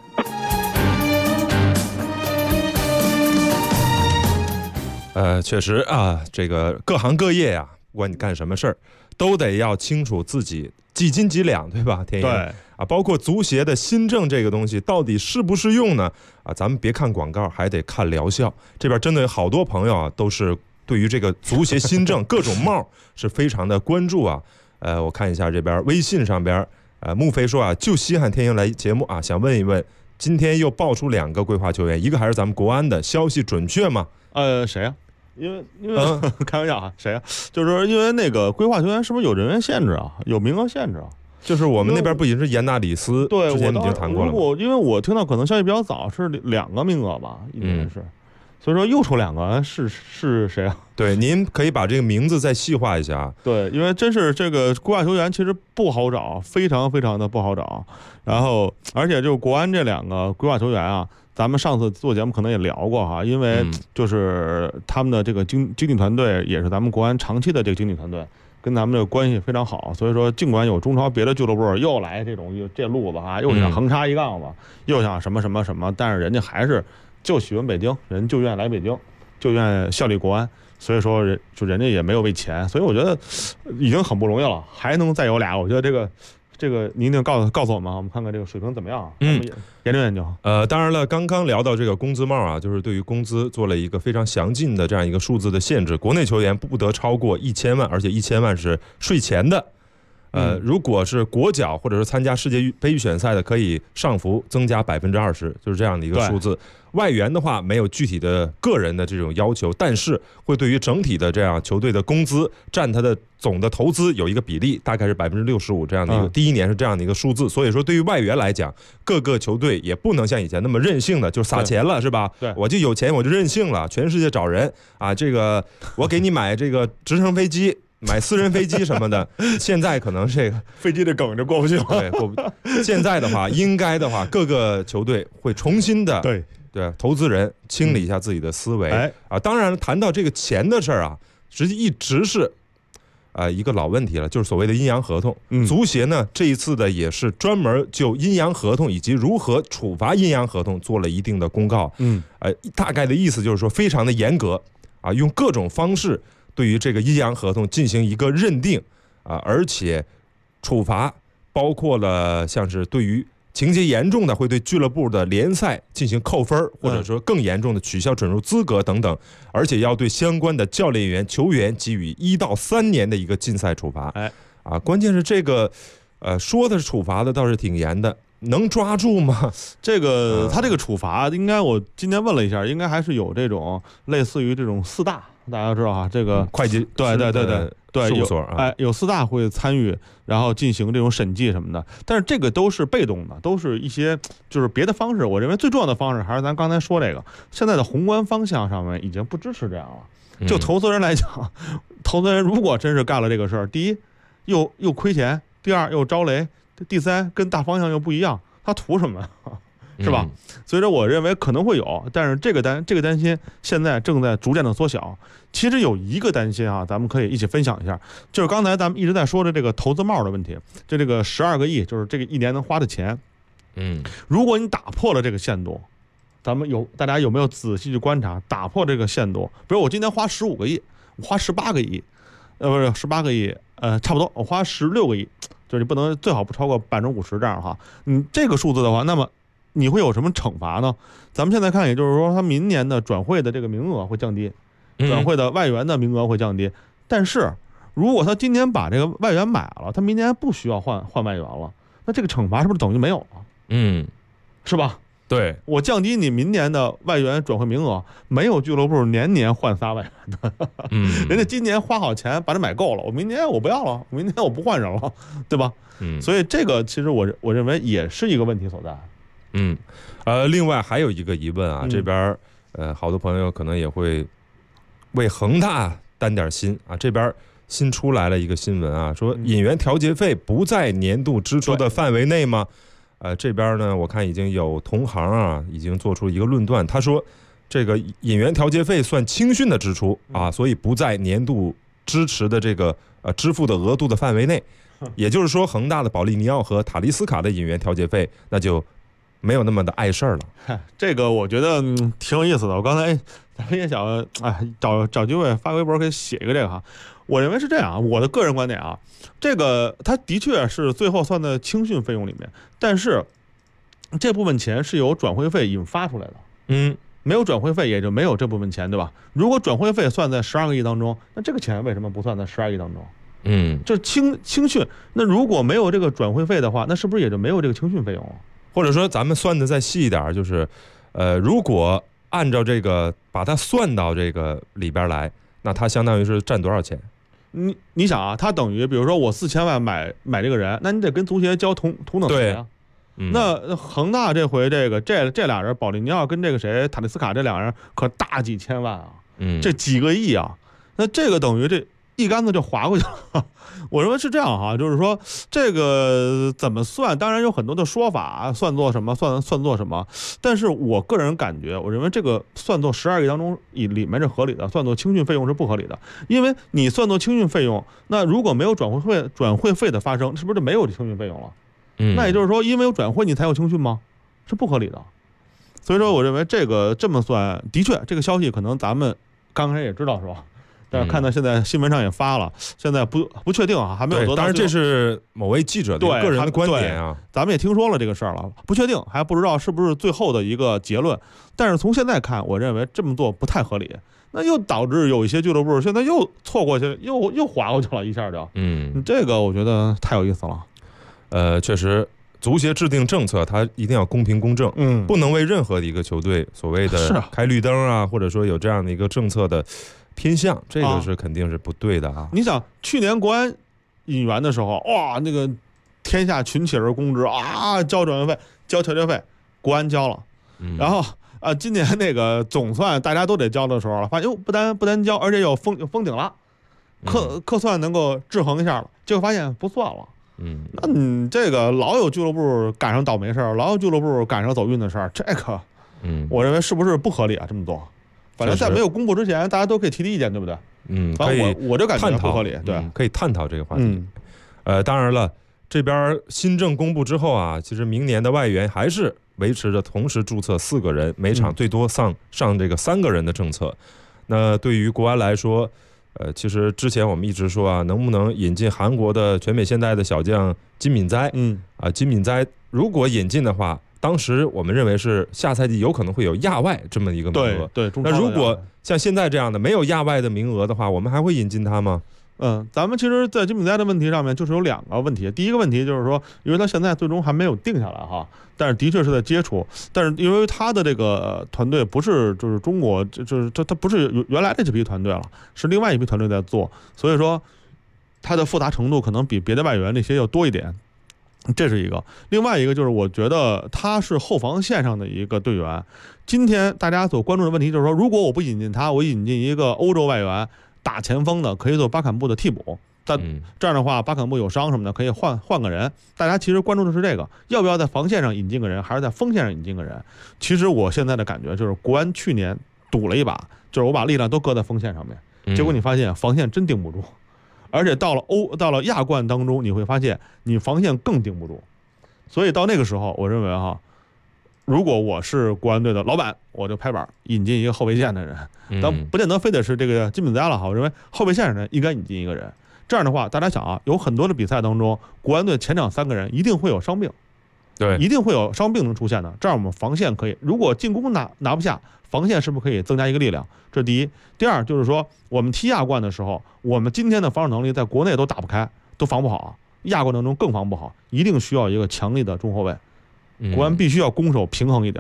确实啊，这个各行各业啊，不管你干什么事儿，都得要清楚自己几斤几两，对吧？天一，对啊，包括足协的新政这个东西到底适不适用呢？啊，咱们别看广告，还得看疗效。这边真的有好多朋友啊，都是对于这个足协新政各种帽是非常的关注啊。我看一下这边微信上边，穆飞说啊，就稀罕天鹰来节目啊，想问一问，今天又爆出2个规划球员，一个还是咱们国安的，消息准确吗？ 谁啊？因为开玩笑啊，谁啊？就是说，因为那个规划球员是不是有人员限制啊？有名额限制啊？ 就是我们那边不仅是严纳里斯， 对， 之前已经谈过了。 因为我听到可能消息比较早，是2个名额吧，应该是。所以说又出2个，是谁啊？ 对，您可以把这个名字再细化一下。 对，因为真是这个规划球员其实不好找，非常非常的不好找。然后，而且就是国安这2个规划球员啊，咱们上次做节目可能也聊过哈，因为就是他们的这个经纪团队也是咱们国安长期的这个经纪团队，跟咱们这个关系非常好。所以说，尽管有中超别的俱乐部又来这路子啊，又想横插一杠子，又想什么什么什么，但是人家还是就喜欢北京，人就愿意来北京，就愿意效力国安。所以说人家也没有为钱，所以我觉得已经很不容易了，还能再有俩，我觉得这个您一定告诉我们，我们看看这个水平怎么样。研究研究。 当然了，刚刚聊到这个工资帽啊，就是对于工资做了一个非常详尽的这样一个数字的限制，国内球员不得超过1000万，而且1000万是税前的。如果是国脚或者是参加世界杯预选赛的，可以上浮增加20%，就是这样的一个数字。外援的话没有具体的个人的这种要求，但是会对于整体的这样球队的工资占他的总的投资有一个比例，大概是65%这样的一个，第一年是这样的一个数字。所以说对于外援来讲，各个球队也不能像以前那么任性的就撒钱了，是吧？对，我就有钱我就任性了，全世界找人啊，这个我给你买这个直升飞机。买私人飞机什么的，现在可能这个飞机的梗就过不去了。 对，现在的话，应该的话，各个球队会重新的对投资人清理一下自己的思维。当然谈到这个钱的事儿啊，实际一直是一个老问题了，就是所谓的阴阳合同。足协呢这一次的也是专门就阴阳合同以及如何处罚阴阳合同做了一定的公告。大概的意思就是说非常的严格啊，用各种方式对于这个阴阳合同进行一个认定而且处罚包括了像是对于情节严重的会对俱乐部的联赛进行扣分，或者说更严重的取消准入资格等等，而且要对相关的教练员、球员给予1到3年的一个禁赛处罚。关键是这个说的是处罚的倒是挺严的，能抓住吗？ 这个他这个处罚应该我今天问了一下，应该还是有这种类似于这种4大。大家知道哈，这个会计对事务所有4大会参与，然后进行这种审计什么的。但是这个都是被动的，都是一些就是别的方式。我认为最重要的方式还是咱刚才说这个，现在的宏观方向上面已经不支持这样了。就投资人来讲，投资人如果真是干了这个事儿，第一又亏钱，第二又招雷，第三跟大方向又不一样，他图什么？是吧？所以说我认为可能会有，但是这个担心现在正在逐渐的缩小。其实有一个担心啊，咱们可以一起分享一下，就是刚才咱们一直在说的这个投资帽的问题，就这个12个亿，就是这个1年能花的钱。如果你打破了这个限度，大家有没有仔细去观察打破这个限度？比如我今年花15个亿，我花18个亿，不是18个亿，差不多，我花16个亿，就是你不能最好不超过50%这样哈。这个数字的话，那么你会有什么惩罚呢？咱们现在看，也就是说，他明年的转会的这个名额会降低，转会的外援的名额会降低。但是，如果他今年把这个外援买了，他明年不需要换外援了，那这个惩罚是不是等于没有了？是吧？ 对， 我降低你明年的外援转会名额，没有俱乐部年年换仨外援的。人家今年花好钱把它买够了，我明年我不要了，明年我不换人了，对吧？所以这个其实我认为也是一个问题所在。 另外还有一个疑问啊，这边好多朋友可能也会为恒大担点心啊，这边新出来了一个新闻啊，说引援调节费不在年度支出的范围内吗？这边呢，我看已经有同行啊，已经做出一个论断，他说这个引援调节费算青训的支出啊，所以不在年度支持的这个支付的额度的范围内。也就是说，恒大的保利尼奥和塔利斯卡的引援调节费，那就没有那么的碍事儿了。 这个我觉得挺有意思的。我刚才咱们也想找机会发微博给写一个这个哈。我认为是这样啊，我的个人观点啊，这个它的确是最后算在青训费用里面，但是这部分钱是由转会费引发出来的。没有转会费也就没有这部分钱，对吧？如果转会费算在12个亿当中，那这个钱为什么不算在12亿当中？这青训，那如果没有这个转会费的话，那是不是也就没有这个青训费用了？ 或者说咱们算的再细一点，就是如果按照这个把它算到这个里边来，那它相当于是占多少钱？ 你想啊，它等于比如说我4000万买这个人，那你得跟足协交同等钱啊。那恒大这回这俩人，保利尼奥跟这个谁塔利斯卡这俩人可大几千万啊，这几个亿啊，那这个等于这一竿子就划过去了。我认为是这样哈，就是说这个怎么算，当然有很多的说法，算作什么算作什么，但是我个人感觉，我认为这个算作12亿当中里面是合理的，算作青训费用是不合理的，因为你算作青训费用，那如果没有转会费的发生，是不是就没有青训费用了？那也就是说，因为有转会你才有青训吗？是不合理的。所以说，我认为这个这么算，的确这个消息可能咱们刚开始也知道是吧？但是看到现在新闻上也发了，现在不确定啊，还没有得到。 当然这是某位记者的个人的观点啊， 咱们也听说了这个事儿了，不确定，还不知道是不是最后的一个结论。但是从现在看，我认为这么做不太合理，那又导致有一些俱乐部现在又错过去，又划过去了，一下就。这个我觉得太有意思了。 确实。足协制定政策，它一定要公平公正，不能为任何的一个球队所谓的开绿灯啊，或者说有这样的一个政策的偏向，这个是肯定是不对的啊。 你想去年国安引援的时候，哇，那个天下群起而攻之啊，交转会费、交调节费，国安交了，然后今年那个总算大家都得交的时候了，发现不单交，而且有封顶了，客算能够制衡一下了，结果发现不算了。那你这个老有俱乐部赶上倒霉事儿，老有俱乐部赶上走运的事儿，这个，我认为是不是不合理啊？这么多，反正在没有公布之前，大家都可以提意见，对不对？ 可以， 我就感觉不合理，对， 可以探讨这个话题。当然了，这边新政公布之后啊，其实明年的外援还是维持着同时注册4个人，每场最多上这个3个人的政策。那对于国安来说，其实之前我们一直说啊，能不能引进韩国的全美现代的小将金敏哉？金敏哉如果引进的话，当时我们认为是下赛季有可能会有亚外这么一个名额。 对， 那如果像现在这样的没有亚外的名额的话，我们还会引进他吗？ 咱们其实在金敏哉的问题上面就是有2个问题。第一个问题就是说，因为他现在最终还没有定下来哈，但是的确是在接触，但是因为他的这个团队不是就是中国，就是他不是原来的这批团队了，是另外一批团队在做，所以说他的复杂程度可能比别的外援那些要多一点，这是一个。另外一个就是我觉得他是后防线上的一个队员。今天大家所关注的问题就是说，如果我不引进他，我引进一个欧洲外援打前锋的，可以做巴坎布的替补，但这样的话巴坎布有伤什么的可以换个人。大家其实关注的是这个，要不要在防线上引进个人，还是在锋线上引进个人。其实我现在的感觉就是国安去年赌了一把，就是我把力量都搁在锋线上面，结果你发现防线真顶不住，而且到了亚冠当中，你会发现你防线更顶不住。所以到那个时候，我认为哈，如果我是国安队的老板，我就拍板引进一个后卫线的人，但不见得非得是这个金敏哉了哈。我认为后卫线上人应该引进一个人。这样的话，大家想啊，有很多的比赛当中，国安队前场3个人一定会有伤病， 对， 一定会有伤病能出现的。这样我们防线可以，如果进攻拿不下，防线是不是可以增加一个力量？这是第一。第二就是说，我们踢亚冠的时候，我们今天的防守能力在国内都打不开，都防不好，亚冠当中更防不好，一定需要一个强力的中后卫。国安必须要攻守平衡一点，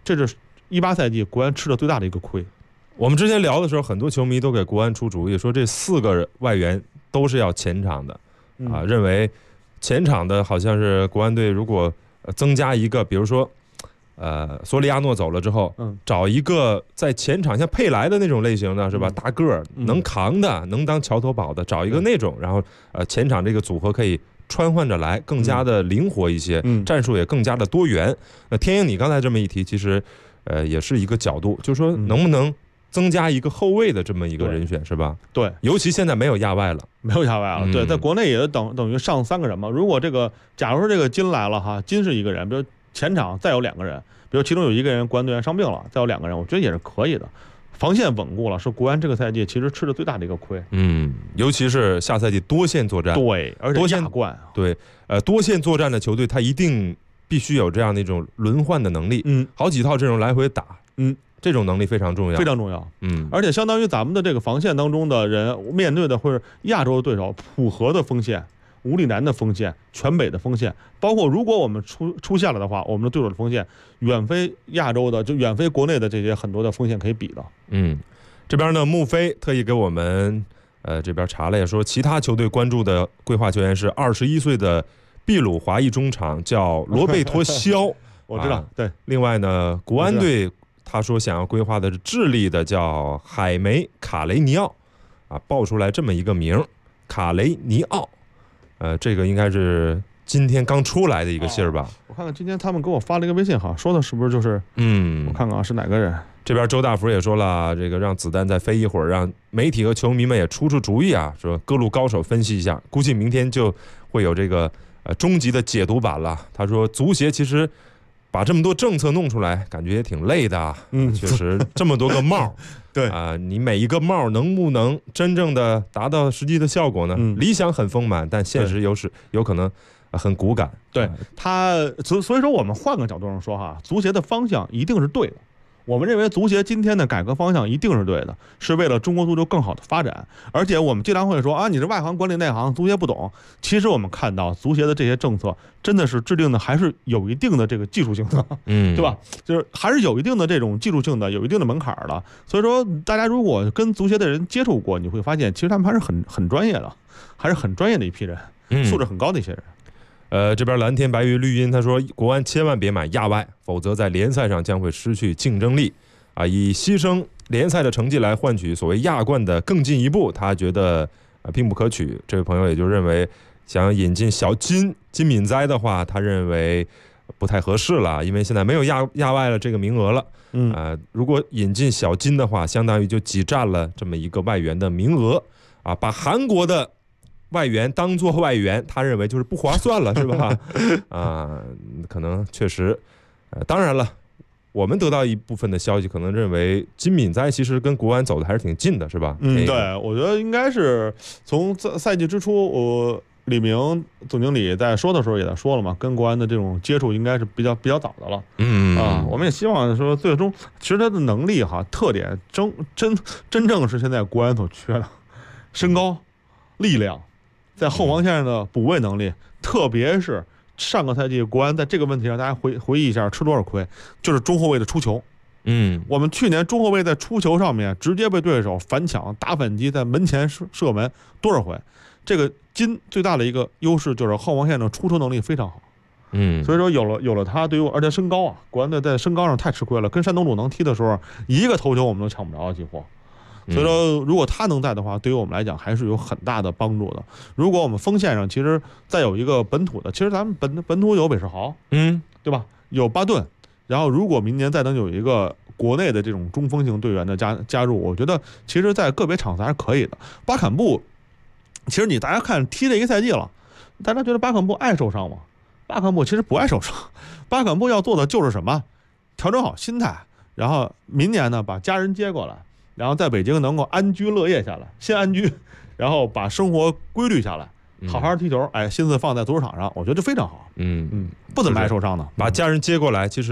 这是18赛季国安吃的最大的一个亏。 我们之前聊的时候，很多球迷都给国安出主意，说这4个外援都是要前场的啊，认为前场的好像是国安队如果增加一个，比如说索里亚诺走了之后，找一个在前场像佩莱的那种类型的是吧，大个儿能扛的，能当桥头堡的，找一个那种，然后前场这个组合可以穿换着来，更加的灵活一些，战术也更加的多元。那天鹰，你刚才这么一提，其实也是一个角度，就是说能不能增加一个后卫的这么一个人选是吧？ 对， 尤其现在没有亚外了， 对，在国内也等于上3个人嘛。如果假如说这个金来了哈，金是一个人，比如前场再有2个人，比如其中有1个人国安队员伤病了，再有2个人，我觉得也是可以的。防线稳固了，是国安这个赛季其实吃的最大的一个亏。 尤其是下赛季多线作战， 对，而且亚冠， 对，多线作战的球队，他一定必须有这样的一种轮换的能力，好几套阵容来回打，这种能力非常重要， 非常重要。而且相当于咱们的这个防线当中的人面对的会是亚洲的对手，浦和的锋线、无里南的锋线、全北的锋线，包括如果我们出现了的话，我们的对手的锋线远非亚洲的，就远非国内的这些很多的锋线可以比的。 这边呢，穆飞特意给我们这边查了也说，其他球队关注的规划球员是21岁的秘鲁华裔中场叫罗贝托肖， 我知道，对。 另外呢，国安队他说想要规划的是智利的叫海梅卡雷尼奥，爆出来这么一个名，卡雷尼奥，这个应该是今天刚出来的一个信儿吧？ 我看看今天他们给我发了一个微信，好像说的是不是就是我看看啊，是哪个人？ 这边周大福也说了，这个让子弹再飞一会儿，让媒体和球迷们也出主意啊，说各路高手分析一下，估计明天就会有这个终极的解读版了。他说足协其实把这么多政策弄出来，感觉也挺累的。确实这么多个帽， 对你每一个帽能不能真正的达到实际的效果呢？理想很丰满，但现实有可能很骨感。 对所以说我们换个角度上说哈，足协的方向一定是对的。我们认为足协今天的改革方向一定是对的，是为了中国足球更好的发展。而且我们经常会说你是外行管理内行，足协不懂。其实我们看到足协的这些政策真的是制定的还是有一定的这个技术性的，对吧？就是还是有一定的这种技术性的，有一定的门槛的。所以说大家如果跟足协的人接触过，你会发现其实他们还是很专业的，还是很专业的一批人，素质很高的一些人。 这边蓝天白云绿茵他说，国安千万别买亚外，否则在联赛上将会失去竞争力以牺牲联赛的成绩来换取所谓亚冠的更进一步，他觉得并不可取。这位朋友也就认为，想引进小金敏哉的话，他认为不太合适了，因为现在没有亚外了这个名额了。如果引进小金的话，相当于就挤占了这么一个外援的名额把韩国的外援当作外援，他认为就是不划算了，是吧？可能确实，当然了，我们得到一部分的消息，可能认为金敏哉其实跟国安走的还是挺近的，是吧？ 对，我觉得应该是从赛季之初，李明总经理在说的时候也在说了嘛，跟国安的这种接触应该是比较早的了。我们也希望说最终，其实他的能力特点真正是现在国安所缺的，身高、力量。在后防线上的补位能力，特别是上个赛季国安在这个问题上，大家回忆一下吃多少亏，就是中后卫的出球。我们去年中后卫在出球上面直接被对手反抢打反击，在门前射门多少回。这个金最大的一个优势就是后防线的出球能力非常好。所以说有了他，对于而且身高国安队在身高上太吃亏了，跟山东鲁能踢的时候，一个头球我们都抢不着几乎。所以说，如果他能在的话，对于我们来讲还是有很大的帮助的。如果我们锋线上其实再有一个本土的，其实咱们本土有韦世豪，对吧？有巴顿，然后如果明年再能有一个国内的这种中锋型队员的加入，我觉得其实在个别场次还是可以的。巴坎布，其实大家看踢了一个赛季了，大家觉得巴坎布爱受伤吗？巴坎布其实不爱受伤，巴坎布要做的就是什么？调整好心态，然后明年呢把家人接过来。然后在北京能够安居乐业下来，先安居，然后把生活规律下来，好好踢球，心思放在足球场上，我觉得非常好。 不怎么爱受伤的， 把家人接过来，其实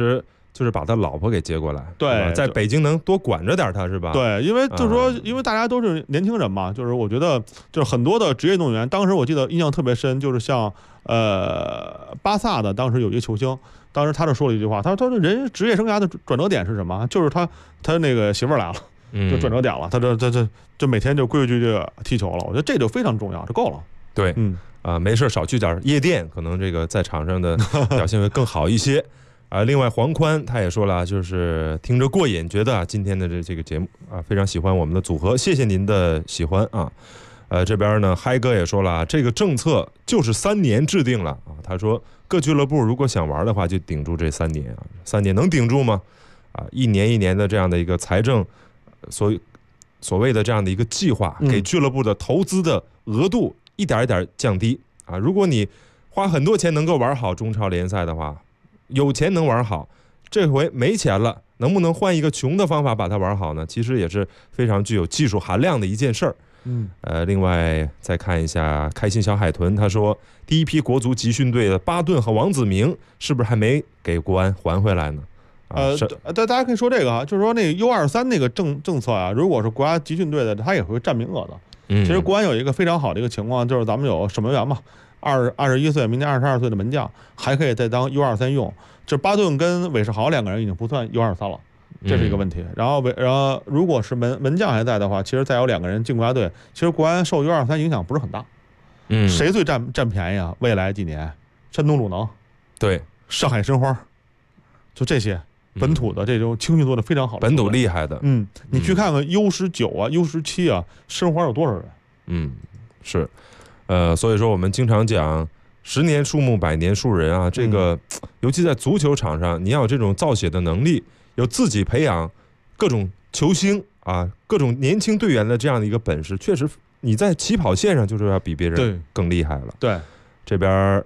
就是把他老婆给接过来， 对， 在北京能多管着点他是吧？ 对，因为就是说，因为大家都是年轻人嘛，就是我觉得就是很多的职业运动员，当时我记得印象特别深，就是像巴萨的当时有一个球星，当时他就说了一句话，他说人职业生涯的转折点是什么？就是他那个媳妇儿来了，就转折点了，他就每天就规规矩矩踢球了，我觉得这就非常重要，这够了。 对，没事少去点夜店，可能这个在场上的表现会更好一些。另外黄宽他也说了，就是听着过瘾，觉得今天的这个节目非常喜欢我们的组合，谢谢您的喜欢啊。这边呢嗨哥也说了，这个政策就是3年制定了啊。他说各俱乐部如果想玩的话，就顶住这3年啊，3年能顶住吗？一年一年的这样的一个财政所谓的这样的一个计划，给俱乐部的投资的额度一点一点降低啊。如果你花很多钱能够玩好中超联赛的话，有钱能玩好，这回没钱了，能不能换一个穷的方法把它玩好呢？其实也是非常具有技术含量的一件事儿。另外再看一下开心小海豚，他说第一批国足集训队的巴顿和王子明是不是还没给国安还回来呢？大家可以说这个就是说那个 U23 那个政策啊，如果是国家集训队的，他也会占名额的。其实国安有一个非常好的一个情况，就是咱们有守门员嘛，21岁，明年22岁的门将，还可以再当 U23 用。就是巴顿跟韦世豪2个人已经不算 U23 了，这是一个问题。然后如果是门将还在的话，其实再有2个人进国家队，其实国安受 U23 影响不是很大。谁最占便宜啊？未来几年，山东鲁能，对，上海申花，就这些本土的这种青训做的非常好的，本土厉害的。你去看看 U19 啊 U17 啊，申花有多少人？是。所以说我们经常讲10年树木100年树人啊，这个尤其在足球场上，你要有这种造血的能力，有自己培养各种球星啊，各种年轻队员的这样的一个本事，确实你在起跑线上就是要比别人更厉害了。对，这边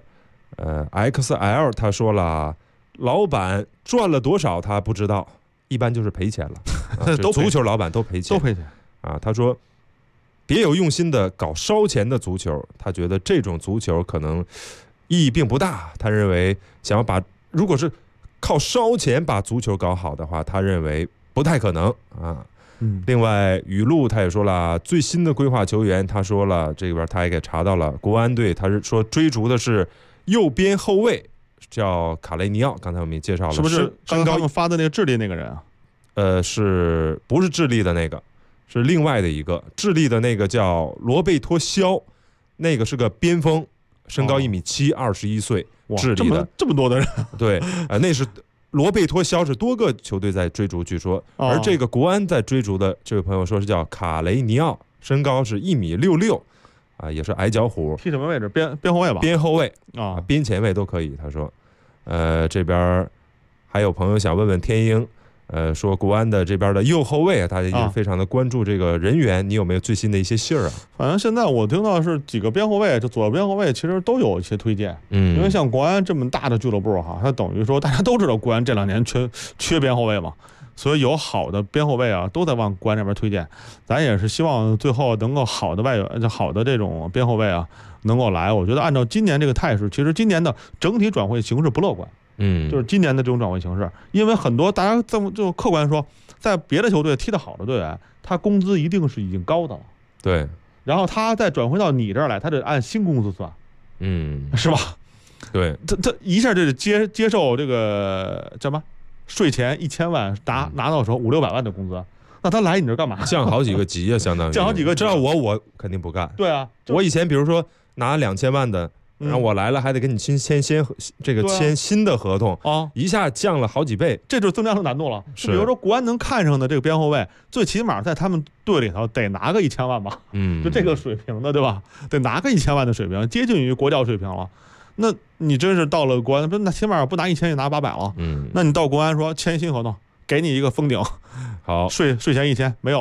XL 他说了，老板赚了多少他不知道，一般就是赔钱了。足球老板都赔钱啊。他说别有用心的搞烧钱的足球，他觉得这种足球可能意义并不大。他认为想要如果是靠烧钱把足球搞好的话，他认为不太可能啊。另外雨露他也说了，最新的规划球员，他说了这边他也给查到了，国安队他是说追逐的是右边后卫，叫卡雷尼奥，刚才我们也介绍了，是不是刚刚他们发的那个智利那个人啊？是不是智利的那个？是另外的一个智利的那个叫罗贝托肖，那个是个边锋，身高1.7米，21岁，智利的。这么多的人，对，那是罗贝托肖，是多个球队在追逐，据说，而这个国安在追逐的这位朋友说是叫卡雷尼奥，身高是1.66米，也是矮脚虎。踢什么位置？边后卫吧？边后卫啊，边前卫都可以。他说，这边还有朋友想问问天鹰。说国安的这边的右后卫啊，大家也非常的关注这个人员，你有没有最新的一些信儿啊？反正现在我听到是几个边后卫，这左边后卫其实都有一些推荐。因为像国安这么大的俱乐部哈，它等于说大家都知道国安这2年缺边后卫嘛，所以有好的边后卫啊都在往国安这边推荐。咱也是希望最后能够好的这种边后卫啊能够来。我觉得按照今年这个态势，其实今年的整体转会形势不乐观。就是今年的这种转会形势，因为很多大家这么就客观说，在别的球队踢得好的队员，他工资一定是已经高的了，对，然后他再转回到你这儿来，他得按新工资算，是吧？对，他一下就接受这个叫什么税前1000万拿到手500-600万的工资，那他来你这干嘛？降好几个级啊，相当于降好几个级。这要我肯定不干。对啊，我以前比如说拿2000万的。然后我来了，还得跟你签新的合同啊，一下降了好几倍，这就增加了难度了。比如说国安能看上的这个边后卫，最起码在他们队里头得拿个1000万吧，就这个水平的，对吧？得拿个1000万的水平，接近于国教水平了。那你真是到了国安，那起码不拿1000也拿800了。那你到国安说签新合同，给你一个封顶，好税前1000没有了。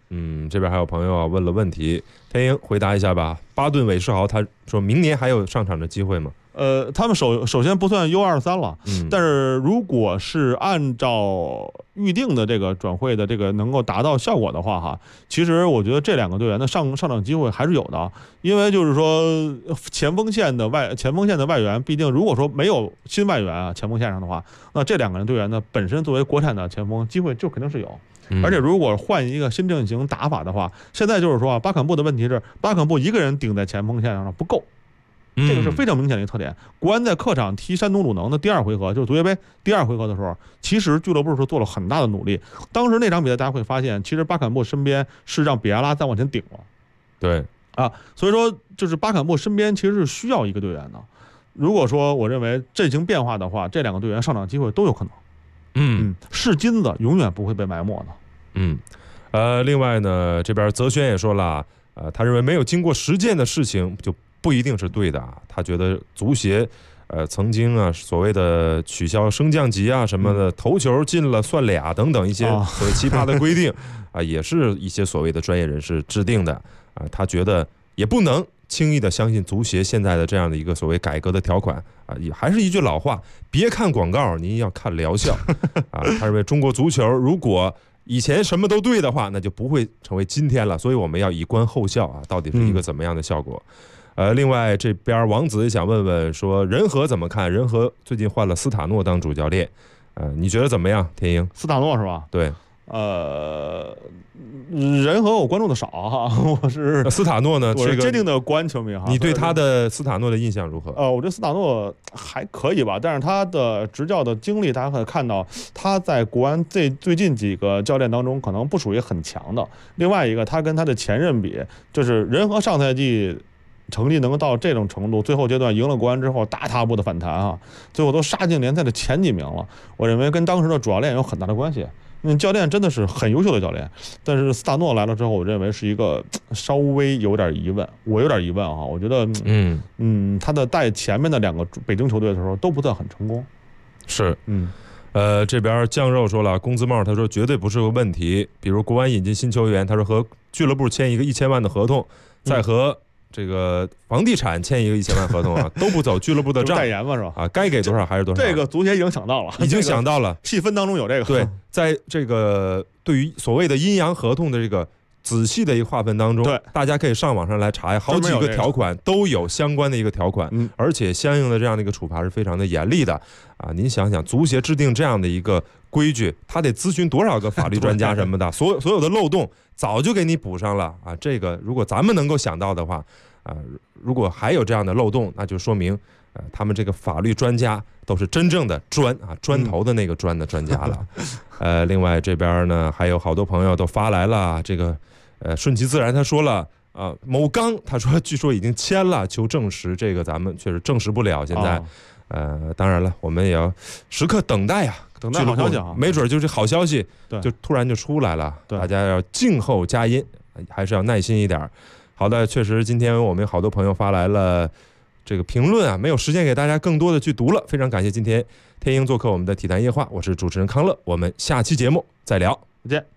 这边还有朋友啊问了问题，天鹰回答一下吧。巴顿韦世豪他说明年还有上场的机会吗？ 他们首先不算 U23了，但是如果是按照预定的这个转会的这个能够达到效果的话哈，其实我觉得这2个队员的上场机会还是有的，因为就是说前锋线的外援，毕竟如果说没有新外援啊，前锋线上的话，那这2个人队员呢本身作为国产的前锋机会就肯定是有。而且如果换一个新阵型打法的话，现在就是说啊，巴坎布的问题是巴坎布一个人顶在前锋线上不够。这个是非常明显的一个特点。国安在客场踢山东鲁能的第2回合，就是足协杯第2回合的时候，其实俱乐部是做了很大的努力。当时那场比赛大家会发现，其实巴坎布身边是让比亚拉再往前顶了。 对啊，所以说就是巴坎布身边其实是需要一个队员的。如果说我认为阵型变化的话，这2个队员上场机会都有可能。是金子永远不会被埋没的。另外呢，这边泽轩也说了，他认为没有经过实践的事情就不一定是对的啊。他觉得足协曾经啊所谓的取消升降级啊什么的，头球进了算俩等等一些所谓奇葩的规定啊，也是一些所谓的专业人士制定的啊。他觉得也不能轻易的相信足协现在的这样的一个所谓改革的条款啊，也还是一句老话，别看广告，您要看疗效啊。他认为中国足球如果以前什么都对的话，那就不会成为今天了，所以我们要以观后效啊，到底是一个怎么样的效果？另外这边王子也想问问说，仁和怎么看？仁和最近换了斯塔诺当主教练，你觉得怎么样？天鹰， 斯塔诺是吧？ 对。 仁和我关注的少哈，我是斯塔诺呢， 我是坚定的国安球迷哈。 你对他的斯塔诺的印象如何？ 我觉得斯塔诺还可以吧，但是他的执教的经历，大家可以看到他在国安最近几个教练当中可能不属于很强的。另外一个，他跟他的前任比，就是仁和上赛季成绩能够到这种程度，最后阶段赢了国安之后大踏步的反弹啊，最后都杀进联赛的前几名了。我认为跟当时的主教练有很大的关系。教练真的是很优秀的教练，但是斯塔诺来了之后，我认为是一个稍微有点疑问，我有点疑问啊，我觉得他的带前面的2个北京球队的时候都不算很成功。 是，这边酱肉说了，工资帽他说绝对不是个问题，比如国安引进新球员，他说和俱乐部签一个1000万的合同，再和这个房地产签一个1000万合同啊，都不走俱乐部的账， 代言嘛是吧？ 啊，该给多少还是多少。 这个足协已经想到了， 已经想到了， 细分当中有这个。 对，在这个对于所谓的阴阳合同的这个仔细的一个划分当中， 对， 大家可以上网上来查，好几个条款都有相关的一个条款，而且相应的这样的一个处罚是非常的严厉的啊！您想想，足协制定这样的一个规矩，他得咨询多少个法律专家什么的，所有的漏洞早就给你补上了啊！这个如果咱们能够想到的话。如果还有这样的漏洞，那就说明他们这个法律专家都是真正的砖头的那个砖的专家了。另外这边呢还有好多朋友都发来了这个顺其自然他说了某刚他说据说已经签了，求证实，这个咱们确实证实不了现在。当然了，我们也要时刻等待啊， 等待好消息啊， 没准就是好消息就突然就出来了， 大家要静候佳音，还是要耐心一点。好的，确实今天我们有好多朋友发来了这个评论啊，没有时间给大家更多的去读了，非常感谢今天天鹰做客我们的体坛夜话，我是主持人康乐，我们下期节目再聊， 再见。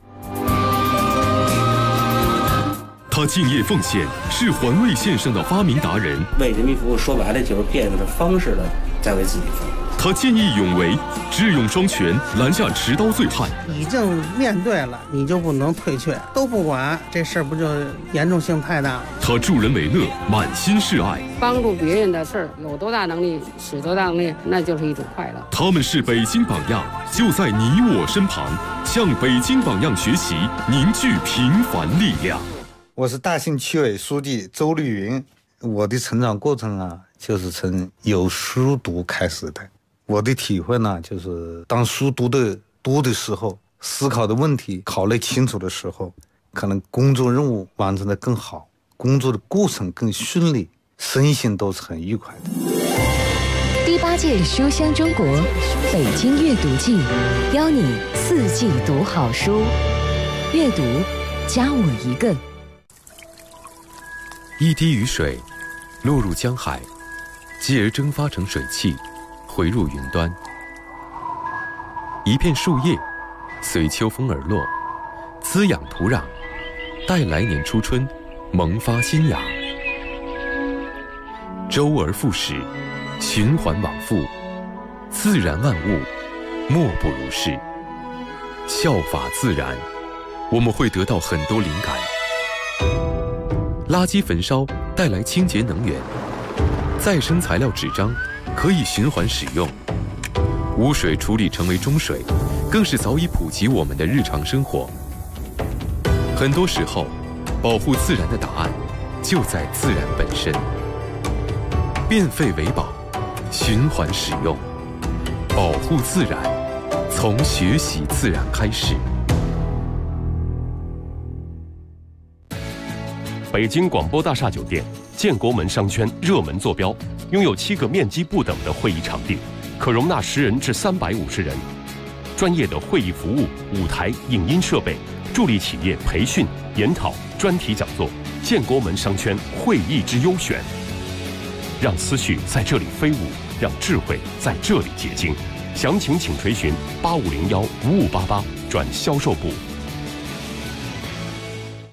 他敬业奉献，是环卫线上的发明达人。 为人民服务说白了就是变着方式的在为自己服务。 他见义勇为，智勇双全，拦下持刀醉汉。 已经面对了，你就不能退却，都不管，这事儿不就严重性太大了？ 他助人为乐，满心是爱。 帮助别人的事儿，有多大能力使多大能力，那就是一种快乐。 他们是北京榜样，就在你我身旁，向北京榜样学习，凝聚平凡力量。 我是大兴区委书记周绿云，我的成长过程啊，就是从有书读开始的。我的体会呢，就是当书读的多的时候，思考的问题考虑清楚的时候，可能工作任务完成的更好，工作的过程更顺利，身心都是很愉快的。 第8届书香中国北京阅读季，邀你4季读好书，阅读加我一个。 一滴雨水落入江海，继而蒸发成水汽，回入云端。一片树叶随秋风而落，滋养土壤， 待来年初春，萌发新芽。周而复始，循环往复，自然万物莫不如是。效法自然，我们会得到很多灵感。垃圾焚烧带来清洁能源，再生材料纸张可以循环使用，污水处理成为中水，更是早已普及我们的日常生活。很多时候，保护自然的答案就在自然本身。变废为宝，循环使用，保护自然，从学习自然开始。 北京广播大厦酒店建国门商圈热门坐标，拥有7个面积不等的会议场地，可容纳10人至350人。专业的会议服务、舞台、影音设备，助力企业培训、研讨、专题讲座。建国门商圈会议之优选，让思绪在这里飞舞，让智慧在这里结晶。详情请垂询85015588转销售部